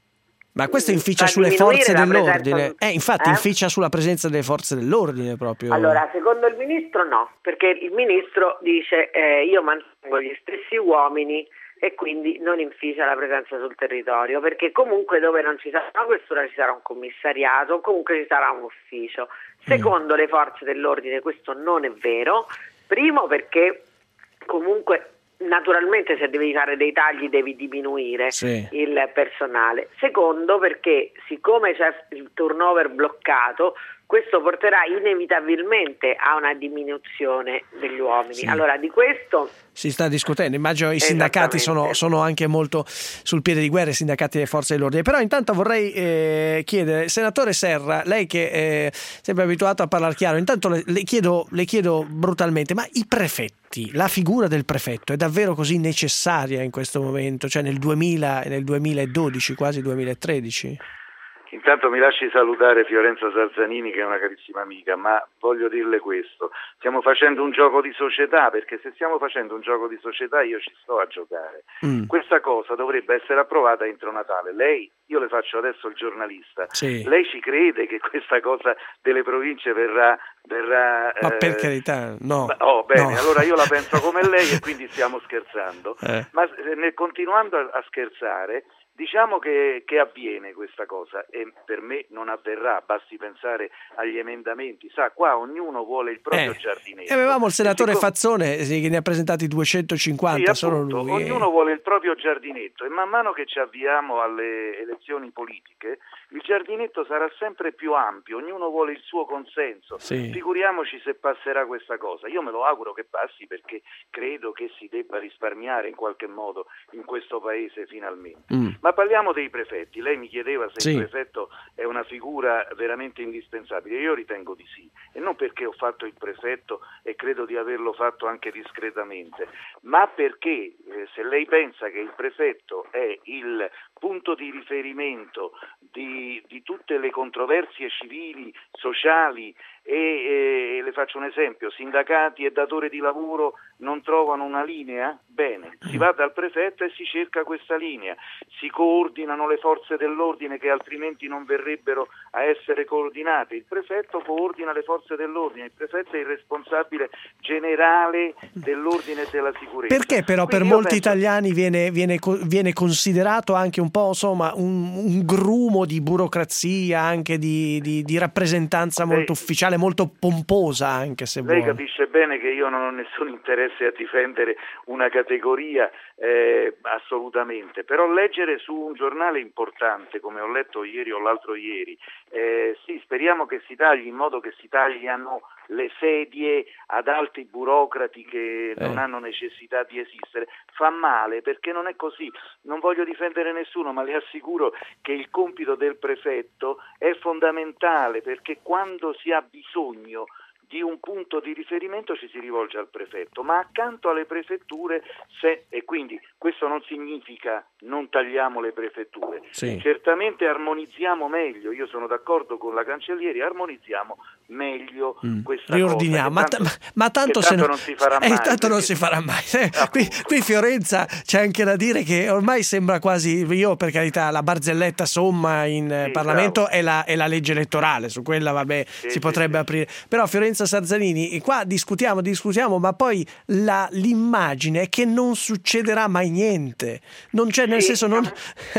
Speaker 2: Ma questo inficia
Speaker 19: fa
Speaker 2: sulle
Speaker 19: diminuire
Speaker 2: forze
Speaker 19: la
Speaker 2: dell'ordine.
Speaker 19: presenza-
Speaker 2: Eh, infatti
Speaker 19: eh?
Speaker 2: inficia sulla presenza delle forze dell'ordine proprio.
Speaker 19: Allora, secondo il ministro no, perché il ministro dice eh, io mantengo gli stessi uomini e quindi non inficia la presenza sul territorio, perché comunque dove non ci sarà una questura ci sarà un commissariato, comunque ci sarà un ufficio. Secondo le forze dell'ordine questo non è vero, primo perché comunque naturalmente se devi fare dei tagli devi diminuire
Speaker 2: Sì.
Speaker 19: il personale. Secondo perché siccome c'è il turnover bloccato, questo porterà inevitabilmente a una diminuzione degli uomini.
Speaker 2: Sì.
Speaker 19: Allora di questo
Speaker 2: Si sta discutendo, immagino i sindacati sono, sono anche molto sul piede di guerra, i sindacati delle forze dell'ordine. Però intanto vorrei eh, chiedere, senatore Serra, lei che è sempre abituato a parlare chiaro, intanto le, le, chiedo, le chiedo brutalmente, ma i prefetti, la figura del prefetto è davvero così necessaria in questo momento, cioè nel duemila e nel duemiladodici, quasi duemilatredici?
Speaker 18: Intanto mi lasci salutare Fiorenza Sarzanini, che è una carissima amica, ma voglio dirle questo: stiamo facendo un gioco di società, perché se stiamo facendo un gioco di società io ci sto a giocare. Mm. Questa cosa dovrebbe essere approvata entro Natale. Lei, io le faccio adesso il giornalista,
Speaker 2: sì.
Speaker 18: Lei ci crede che questa cosa delle province verrà... verrà
Speaker 2: ma
Speaker 18: eh...
Speaker 2: per carità, no.
Speaker 18: Oh, bene,
Speaker 2: no.
Speaker 18: allora io la penso come lei e quindi stiamo scherzando.
Speaker 2: Eh.
Speaker 18: Ma nel, continuando a, a scherzare, diciamo che, che avviene questa cosa e per me non avverrà, basti pensare agli emendamenti. Sa, qua ognuno vuole il proprio
Speaker 2: eh.
Speaker 18: giardinetto.
Speaker 2: E avevamo il senatore
Speaker 18: siccome...
Speaker 2: Fazzone che ne ha presentati duecentocinquanta,
Speaker 18: sì,
Speaker 2: solo
Speaker 18: appunto,
Speaker 2: lui.
Speaker 18: Ognuno vuole il proprio giardinetto e man mano che ci avviamo alle elezioni politiche il giardinetto sarà sempre più ampio, ognuno vuole il suo consenso.
Speaker 2: Sì.
Speaker 18: Figuriamoci se passerà questa cosa. Io me lo auguro che passi, perché credo che si debba risparmiare in qualche modo in questo paese finalmente. Mm. Ma parliamo dei prefetti. Lei mi chiedeva se sì. il prefetto è una figura veramente indispensabile. Io ritengo di sì, e non perché ho fatto il prefetto e credo di averlo fatto anche discretamente, ma perché eh, se lei pensa che il prefetto è il punto di riferimento di, di tutte le controversie civili, sociali e, e le faccio un esempio: sindacati e datori di lavoro non trovano una linea? Bene, si va dal prefetto e si cerca questa linea, si coordinano le forze dell'ordine che altrimenti non verrebbero a essere coordinate, il prefetto coordina le forze dell'ordine, il prefetto è il responsabile generale dell'ordine e della sicurezza.
Speaker 2: Perché però
Speaker 18: Quindi
Speaker 2: per molti
Speaker 18: penso...
Speaker 2: italiani viene, viene, viene considerato anche un po', insomma, un, un grumo di burocrazia, anche di, di, di rappresentanza molto lei, ufficiale, molto pomposa anche, se
Speaker 18: lei
Speaker 2: vuole.
Speaker 18: Capisce bene che io non ho nessun interesse a difendere una categoria, eh, assolutamente, però leggere su un giornale importante come ho letto ieri o l'altro ieri, eh, sì, speriamo che si tagli in modo che si tagliano le sedie ad alti burocrati che eh. non hanno necessità di esistere. Fa male, perché non è così. Non voglio difendere nessuno, ma le assicuro che il compito del prefetto è fondamentale, perché quando si ha bisogno di un punto di riferimento ci si rivolge al prefetto, ma accanto alle prefetture se, e quindi questo non significa non tagliamo le prefetture,
Speaker 2: sì.
Speaker 18: certamente armonizziamo meglio, io sono d'accordo con la cancellieri, armonizziamo meglio mm. questa
Speaker 2: riordiniamo,
Speaker 18: cosa,
Speaker 2: ma,
Speaker 18: tanto,
Speaker 2: ma, ma tanto,
Speaker 18: tanto
Speaker 2: se
Speaker 18: non si farà
Speaker 2: eh,
Speaker 18: mai,
Speaker 2: tanto
Speaker 18: perché...
Speaker 2: non si farà mai. Eh, qui, qui Fiorenza c'è anche da dire che ormai sembra quasi, io per carità, la barzelletta somma in sì, Parlamento è la, è la legge elettorale, su quella vabbè sì, si sì, potrebbe sì. aprire, però Fiorenza Sarzanini, qua discutiamo, discutiamo, ma poi la, l'immagine è che non succederà mai niente, non c'è, nel sì, senso non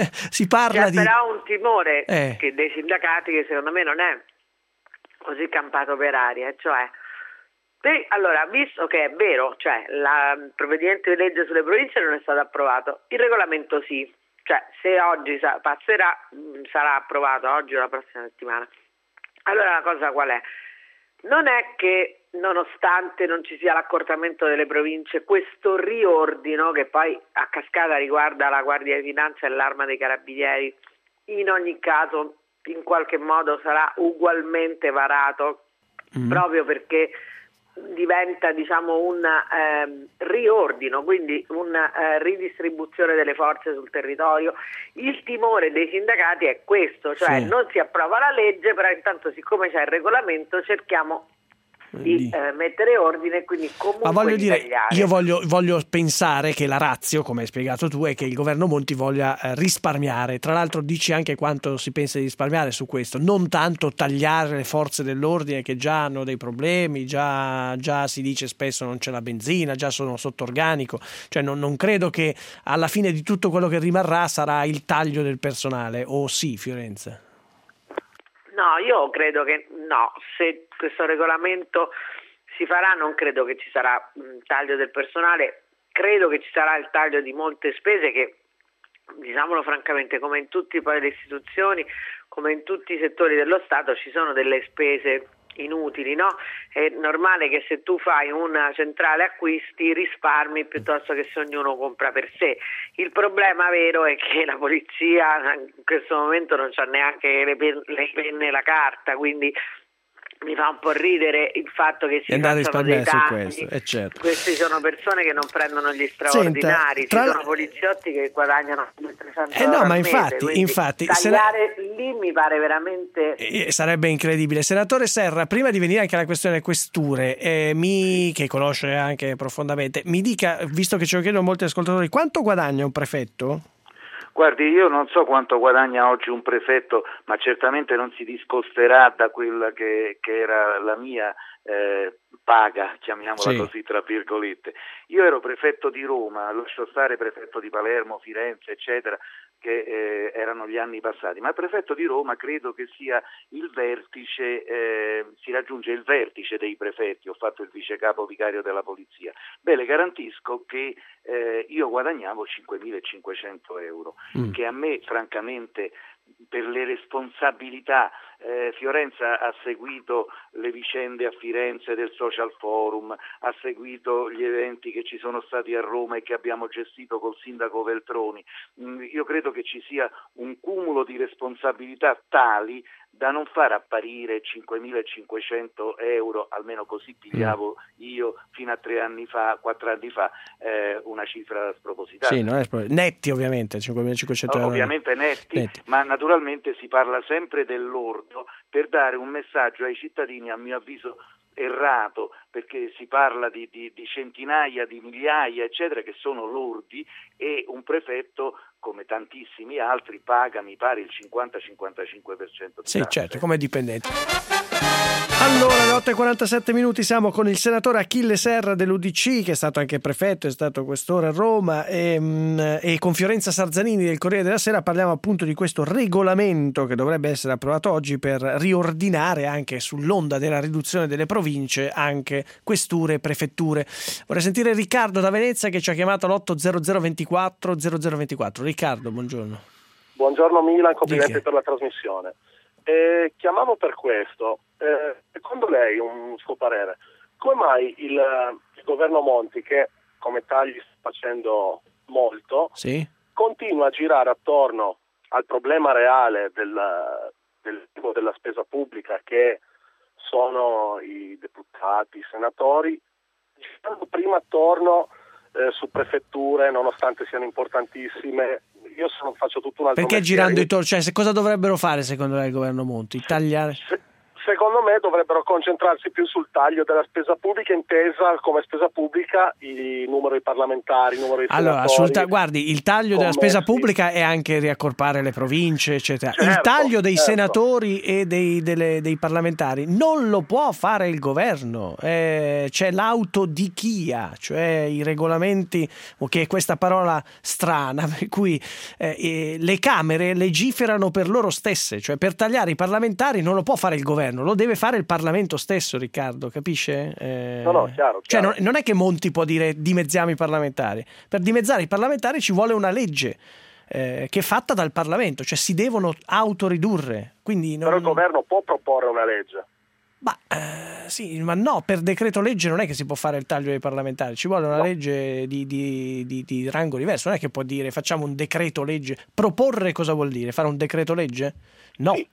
Speaker 2: si parla
Speaker 19: c'è
Speaker 2: di...
Speaker 19: però un timore
Speaker 2: eh.
Speaker 19: che dei sindacati che secondo me non è così campato per aria, cioè allora, visto che è vero, cioè la, il provvedimento di legge sulle province non è stato approvato, il regolamento sì, cioè se oggi sa, passerà sarà approvato oggi o la prossima settimana. Allora la cosa qual è? Non è che nonostante non ci sia l'accorpamento delle province, questo riordino che poi a cascata riguarda la Guardia di Finanza e l'Arma dei Carabinieri, in ogni caso in qualche modo sarà ugualmente varato, mm. proprio perché diventa diciamo un eh, riordino, quindi una eh, ridistribuzione delle forze sul territorio. Il timore dei sindacati è questo, cioè
Speaker 2: sì.
Speaker 19: non si approva la legge, però intanto siccome c'è il regolamento cerchiamo di eh, mettere ordine, quindi comunque
Speaker 2: ma voglio
Speaker 19: di
Speaker 2: dire,
Speaker 19: tagliare.
Speaker 2: io voglio, voglio pensare che la ratio, come hai spiegato tu, è che il governo Monti voglia eh, risparmiare. Tra l'altro dici anche quanto si pensa di risparmiare su questo, non tanto tagliare le forze dell'ordine che già hanno dei problemi, già, già si dice spesso non c'è la benzina, già sono sotto organico, cioè non, non credo che alla fine di tutto quello che rimarrà sarà il taglio del personale, o sì, Fiorenza?
Speaker 19: No, io credo che no, se questo regolamento si farà non credo che ci sarà un taglio del personale, credo che ci sarà il taglio di molte spese che, diciamolo francamente, come in tutte poi le istituzioni, come in tutti i settori dello Stato ci sono delle spese inutili, no? È normale che se tu fai una centrale acquisti risparmi piuttosto che se ognuno compra per sé. Il problema vero è che la polizia in questo momento non c'ha neanche le penne, le penne e la carta, quindi mi fa un po' ridere il fatto che si
Speaker 2: andare a risparmiare su
Speaker 19: tagli.
Speaker 2: questo, è certo.
Speaker 19: Questi sono persone che non prendono gli straordinari.
Speaker 2: Senta, tra...
Speaker 19: Ci sono poliziotti che guadagnano trecento
Speaker 2: eh no,
Speaker 19: euro
Speaker 2: ma
Speaker 19: al
Speaker 2: infatti,
Speaker 19: mese,
Speaker 2: infatti
Speaker 19: tagliare
Speaker 2: se...
Speaker 19: lì mi pare veramente
Speaker 2: eh, sarebbe incredibile. Senatore Serra, prima di venire anche alla questione questure, eh, mi... che conosce anche profondamente, mi dica, visto che ce lo chiedono molti ascoltatori, quanto guadagna un prefetto?
Speaker 18: Guardi, io non so quanto guadagna oggi un prefetto, ma certamente non si discosterà da quella che, che era la mia eh, paga, chiamiamola
Speaker 2: sì.
Speaker 18: così tra virgolette. Io ero prefetto di Roma, lascio stare prefetto di Palermo, Firenze, eccetera, che eh, erano gli anni passati, ma il prefetto di Roma credo che sia il vertice, eh, si raggiunge il vertice dei prefetti. Ho fatto il vice capo vicario della polizia. Beh, le garantisco che eh, io guadagnavo cinquemilacinquecento euro, mm. che a me francamente per le responsabilità, eh, Fiorenza ha seguito le vicende a Firenze del Social Forum, ha seguito gli eventi che ci sono stati a Roma e che abbiamo gestito col sindaco Veltroni. Mm, io credo che ci sia un cumulo di responsabilità tali da non far apparire cinquemilacinquecento euro, almeno così pigliavo io fino a tre anni fa, quattro anni fa, eh, una cifra spropositata.
Speaker 2: Sì, non è spro... netti ovviamente, cinquemilacinquecento euro.
Speaker 18: Ovviamente netti,
Speaker 2: netti,
Speaker 18: ma naturalmente si parla sempre del lordo per dare un messaggio ai cittadini, a mio avviso errato, perché si parla di, di, di centinaia, di migliaia, eccetera, che sono lordi, e un prefetto, come tantissimi altri, paga, mi pare, il cinquanta cinquantacinque per cento di
Speaker 2: sì,
Speaker 18: tasse.
Speaker 2: certo, come dipendente. Allora, alle otto e quarantasette minuti siamo con il senatore Achille Serra dell'U D C, che è stato anche prefetto, è stato questore a Roma, e, e con Fiorenza Sarzanini del Corriere della Sera parliamo appunto di questo regolamento che dovrebbe essere approvato oggi per riordinare, anche sull'onda della riduzione delle province, anche questure e prefetture. Vorrei sentire Riccardo da Venezia che ci ha chiamato all'otto zero zero ventiquattro zero zero ventiquattro. Riccardo, buongiorno.
Speaker 20: Buongiorno Milan, complimenti per la trasmissione. Eh, chiamavo per questo. Eh, secondo lei, un suo parere, come mai il, il governo Monti, che come tagli sta facendo molto,
Speaker 2: sì.
Speaker 20: continua a girare attorno al problema reale del, del, della spesa pubblica, che sono i deputati, i senatori, girando prima attorno eh, su prefetture, nonostante siano importantissime. Io sono, faccio tutto un altro
Speaker 2: Perché
Speaker 20: mestiere.
Speaker 2: girando intorno? Cioè, se cosa dovrebbero fare secondo lei il governo Monti? Tagliare?
Speaker 20: Se, secondo me dovrebbero concentrarsi più sul taglio della spesa pubblica, intesa come spesa pubblica i numero di parlamentari, i numero di
Speaker 2: allora,
Speaker 20: senatori.
Speaker 2: sul ta- guardi, il taglio
Speaker 20: commessi.
Speaker 2: della spesa pubblica è anche riaccorpare le province, eccetera.
Speaker 20: Certo,
Speaker 2: il taglio dei
Speaker 20: certo.
Speaker 2: senatori e dei, delle, dei parlamentari non lo può fare il governo. Eh, c'è l'autodichia, cioè i regolamenti, che è questa parola strana, per cui eh, eh, le Camere legiferano per loro stesse, cioè per tagliare i parlamentari non lo può fare il governo, lo deve fare il Parlamento stesso, Riccardo, capisce? Eh,
Speaker 20: no, no, chiaro,
Speaker 2: cioè
Speaker 20: chiaro.
Speaker 2: non, non è che Monti può dire dimezziamo i parlamentari. Per dimezzare i parlamentari ci vuole una legge eh, che è fatta dal Parlamento, cioè si devono autoridurre. Quindi non...
Speaker 20: Però il governo può proporre una legge.
Speaker 2: Ma eh, sì, ma no, per decreto legge non è che si può fare il taglio dei parlamentari, ci vuole una no. legge di, di, di, di rango diverso, non è che può dire facciamo un decreto legge. Proporre cosa vuol dire? Fare un decreto legge? No.
Speaker 20: Sì.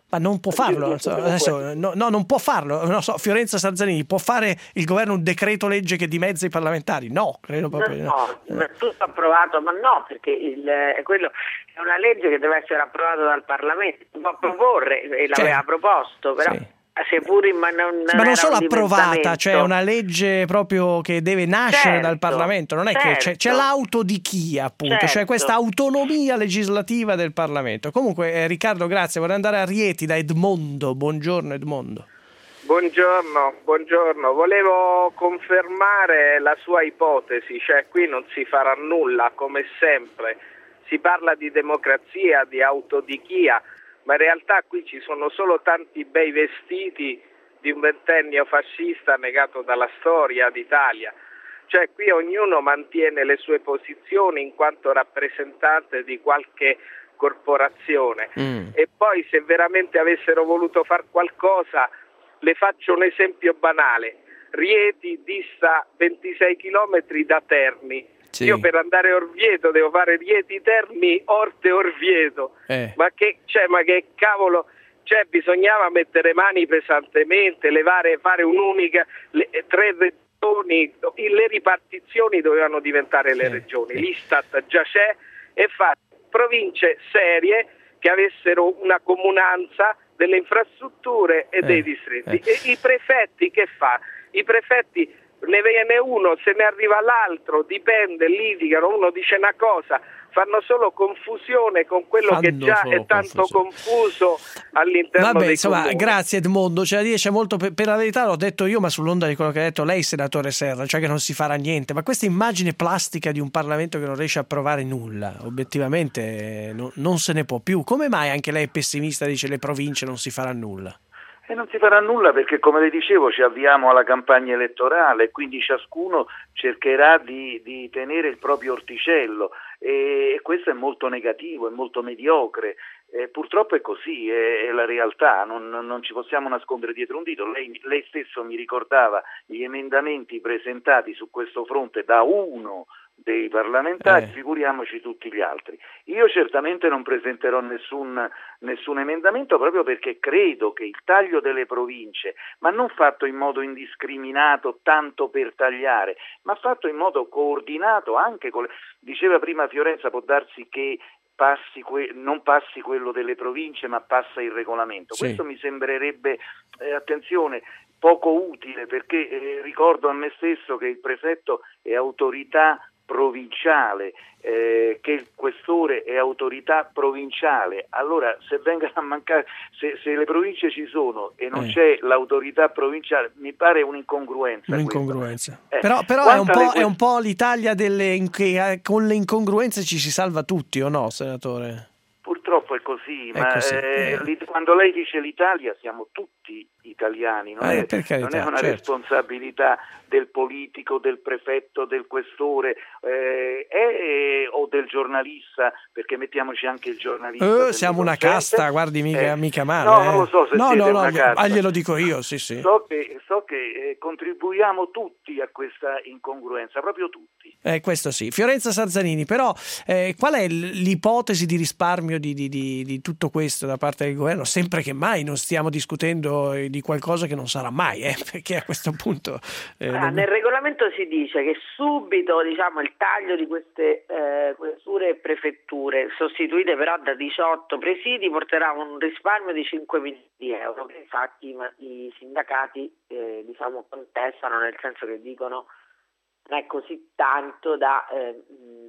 Speaker 2: Ma non può farlo, non so, adesso, no, no, non può farlo, non so, Fiorenza Sarzanini, può fare il governo un decreto legge che dimezza i parlamentari? No, credo proprio
Speaker 19: no. No, no. Tutto approvato, ma no, perché il, quello è una legge che deve essere approvata dal Parlamento, può proporre, e l'aveva
Speaker 2: certo.
Speaker 19: proposto, però...
Speaker 2: Sì.
Speaker 19: Seppur in, ma non,
Speaker 2: ma non solo
Speaker 19: un
Speaker 2: approvata, cioè una legge proprio che deve nascere
Speaker 19: certo,
Speaker 2: dal Parlamento, non è
Speaker 19: certo.
Speaker 2: che c'è, c'è l'autodichia, appunto,
Speaker 19: certo.
Speaker 2: cioè questa autonomia legislativa del Parlamento. Comunque eh, Riccardo, grazie, vorrei andare a Rieti da Edmondo. Buongiorno Edmondo.
Speaker 21: Buongiorno, buongiorno. Volevo confermare la sua ipotesi, cioè qui non si farà nulla, come sempre. Si parla di democrazia, di autodichia, ma in realtà qui ci sono solo tanti bei vestiti di un ventennio fascista negato dalla storia d'Italia. Cioè qui ognuno mantiene le sue posizioni in quanto rappresentante di qualche corporazione. Mm. E poi se veramente avessero voluto far qualcosa, le faccio un esempio banale. Rieti dista ventisei chilometri da Terni. Sì. Io per andare a Orvieto devo fare Rieti, Terni, Orte, Orvieto. Eh. Ma che cioè, ma che cavolo, cioè bisognava mettere mani pesantemente, levare, fare un'unica le, tre regioni, le ripartizioni dovevano diventare le sì. regioni. Sì. L'Istat già c'è e fare province serie che avessero una comunanza delle infrastrutture e eh. dei distretti. Eh. E i prefetti che fa? I prefetti ne viene uno, se ne arriva l'altro, dipende, litigano, uno dice una cosa, fanno solo confusione con quello fanno che già è tanto confuso all'interno
Speaker 2: Vabbè,
Speaker 21: dei
Speaker 2: insomma,
Speaker 21: comuni.
Speaker 2: Grazie Edmondo, c'è da dire, c'è molto per, per la verità l'ho detto io, ma sull'onda di quello che ha detto lei, senatore Serra, cioè che non si farà niente, ma questa immagine plastica di un Parlamento che non riesce a approvare nulla, obiettivamente no, non se ne può più. Come mai anche lei è pessimista, dice le province non si farà nulla?
Speaker 18: E non si farà nulla perché, come le dicevo, ci avviamo alla campagna elettorale e quindi ciascuno cercherà di, di tenere il proprio orticello e, e questo è molto negativo, è molto mediocre. Eh, purtroppo è così, è, è la realtà, non, non ci possiamo nascondere dietro un dito. Lei, lei stesso mi ricordava gli emendamenti presentati su questo fronte da uno dei parlamentari, eh. figuriamoci tutti gli altri. Io certamente non presenterò nessun, nessun emendamento proprio perché credo che il taglio delle province, ma non fatto in modo indiscriminato tanto per tagliare, ma fatto in modo coordinato anche con le... Diceva prima Fiorenza, può darsi che passi que... non passi quello delle province ma passa il regolamento. Sì. Questo mi sembrerebbe, eh, attenzione, poco utile perché eh, ricordo a me stesso che il prefetto è autorità provinciale, eh, che il questore è autorità provinciale. Allora se vengono a mancare, se, se le province ci sono e non eh. c'è l'autorità provinciale, mi pare un'incongruenza.
Speaker 2: Un'incongruenza. Eh. Però, però è, un po', que- è un po' l'Italia delle in che con le incongruenze ci si salva tutti, o no, senatore?
Speaker 18: Purtroppo è così,
Speaker 2: è
Speaker 18: ma
Speaker 2: così.
Speaker 18: Eh, eh. quando lei dice l'Italia siamo tutti italiani, non,
Speaker 2: eh,
Speaker 18: è,
Speaker 2: carità,
Speaker 18: non è una
Speaker 2: certo.
Speaker 18: responsabilità del politico, del prefetto, del questore eh, è, o del giornalista, perché mettiamoci anche il giornalista.
Speaker 2: Eh, siamo una casta, guardi, mica,
Speaker 18: eh,
Speaker 2: mica male.
Speaker 18: No,
Speaker 2: eh.
Speaker 18: non lo so se
Speaker 2: no,
Speaker 18: siete
Speaker 2: no, no,
Speaker 18: una casta.
Speaker 2: Ah, glielo dico io, sì, sì.
Speaker 18: So che, so che eh, contribuiamo tutti a questa incongruenza, proprio tutti.
Speaker 2: Eh, questo sì. Fiorenza Sarzanini, però eh, qual è l'ipotesi di risparmio di, di, di, di tutto questo da parte del governo? Sempre che mai non stiamo discutendo di qualcosa che non sarà mai, eh, perché a questo punto... Eh,
Speaker 19: ah,
Speaker 2: non...
Speaker 19: Nel regolamento si dice che subito, diciamo, il taglio di queste eh, questure e prefetture, sostituite però da diciotto presidi, porterà un risparmio di cinque milioni di euro, che infatti i sindacati eh, diciamo contestano, nel senso che dicono non è così tanto da eh,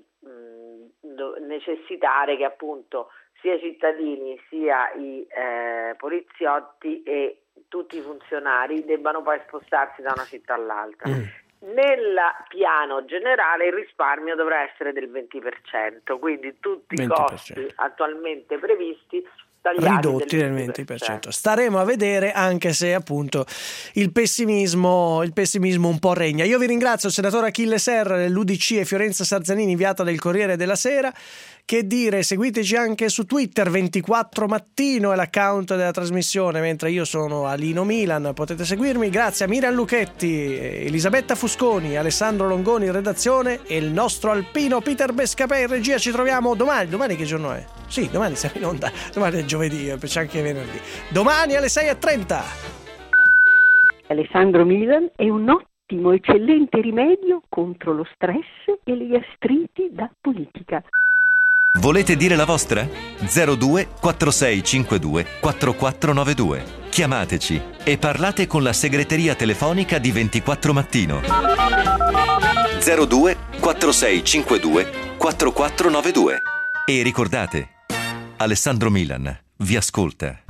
Speaker 19: mh, necessitare che appunto sia i cittadini sia i eh, poliziotti e tutti i funzionari debbano poi spostarsi da una città all'altra. Mm. Nel piano generale il risparmio dovrà essere del venti per cento, quindi tutti i costi attualmente previsti
Speaker 2: ridotti del venti per cento. Staremo a vedere, anche se appunto il pessimismo il pessimismo un po' regna. Io vi ringrazio, senatore Achille Serra dell'U D C e Fiorenza Sarzanini, inviata del Corriere della Sera. Che dire, seguiteci anche su Twitter, ventiquattro mattino è l'account della trasmissione, mentre io sono a Lino Milan, potete seguirmi. Grazie a Miriam Lucchetti, Elisabetta Fusconi, Alessandro Longoni in redazione e il nostro alpino Peter Bescapè in regia. Ci troviamo domani. Domani che giorno è? Sì, domani siamo in onda. Domani è giovedì, c'è anche venerdì. Domani alle sei e trenta.
Speaker 3: Alessandro Milan è un ottimo, eccellente rimedio contro lo stress e le gastriti da politica.
Speaker 16: Volete dire la vostra? zero due quattro sei cinque due quattro quattro nove due. Chiamateci e parlate con la segreteria telefonica di ventiquattro Mattino. zero due quattro sei cinque due quattro quattro nove due. E ricordate, Alessandro Milan vi ascolta.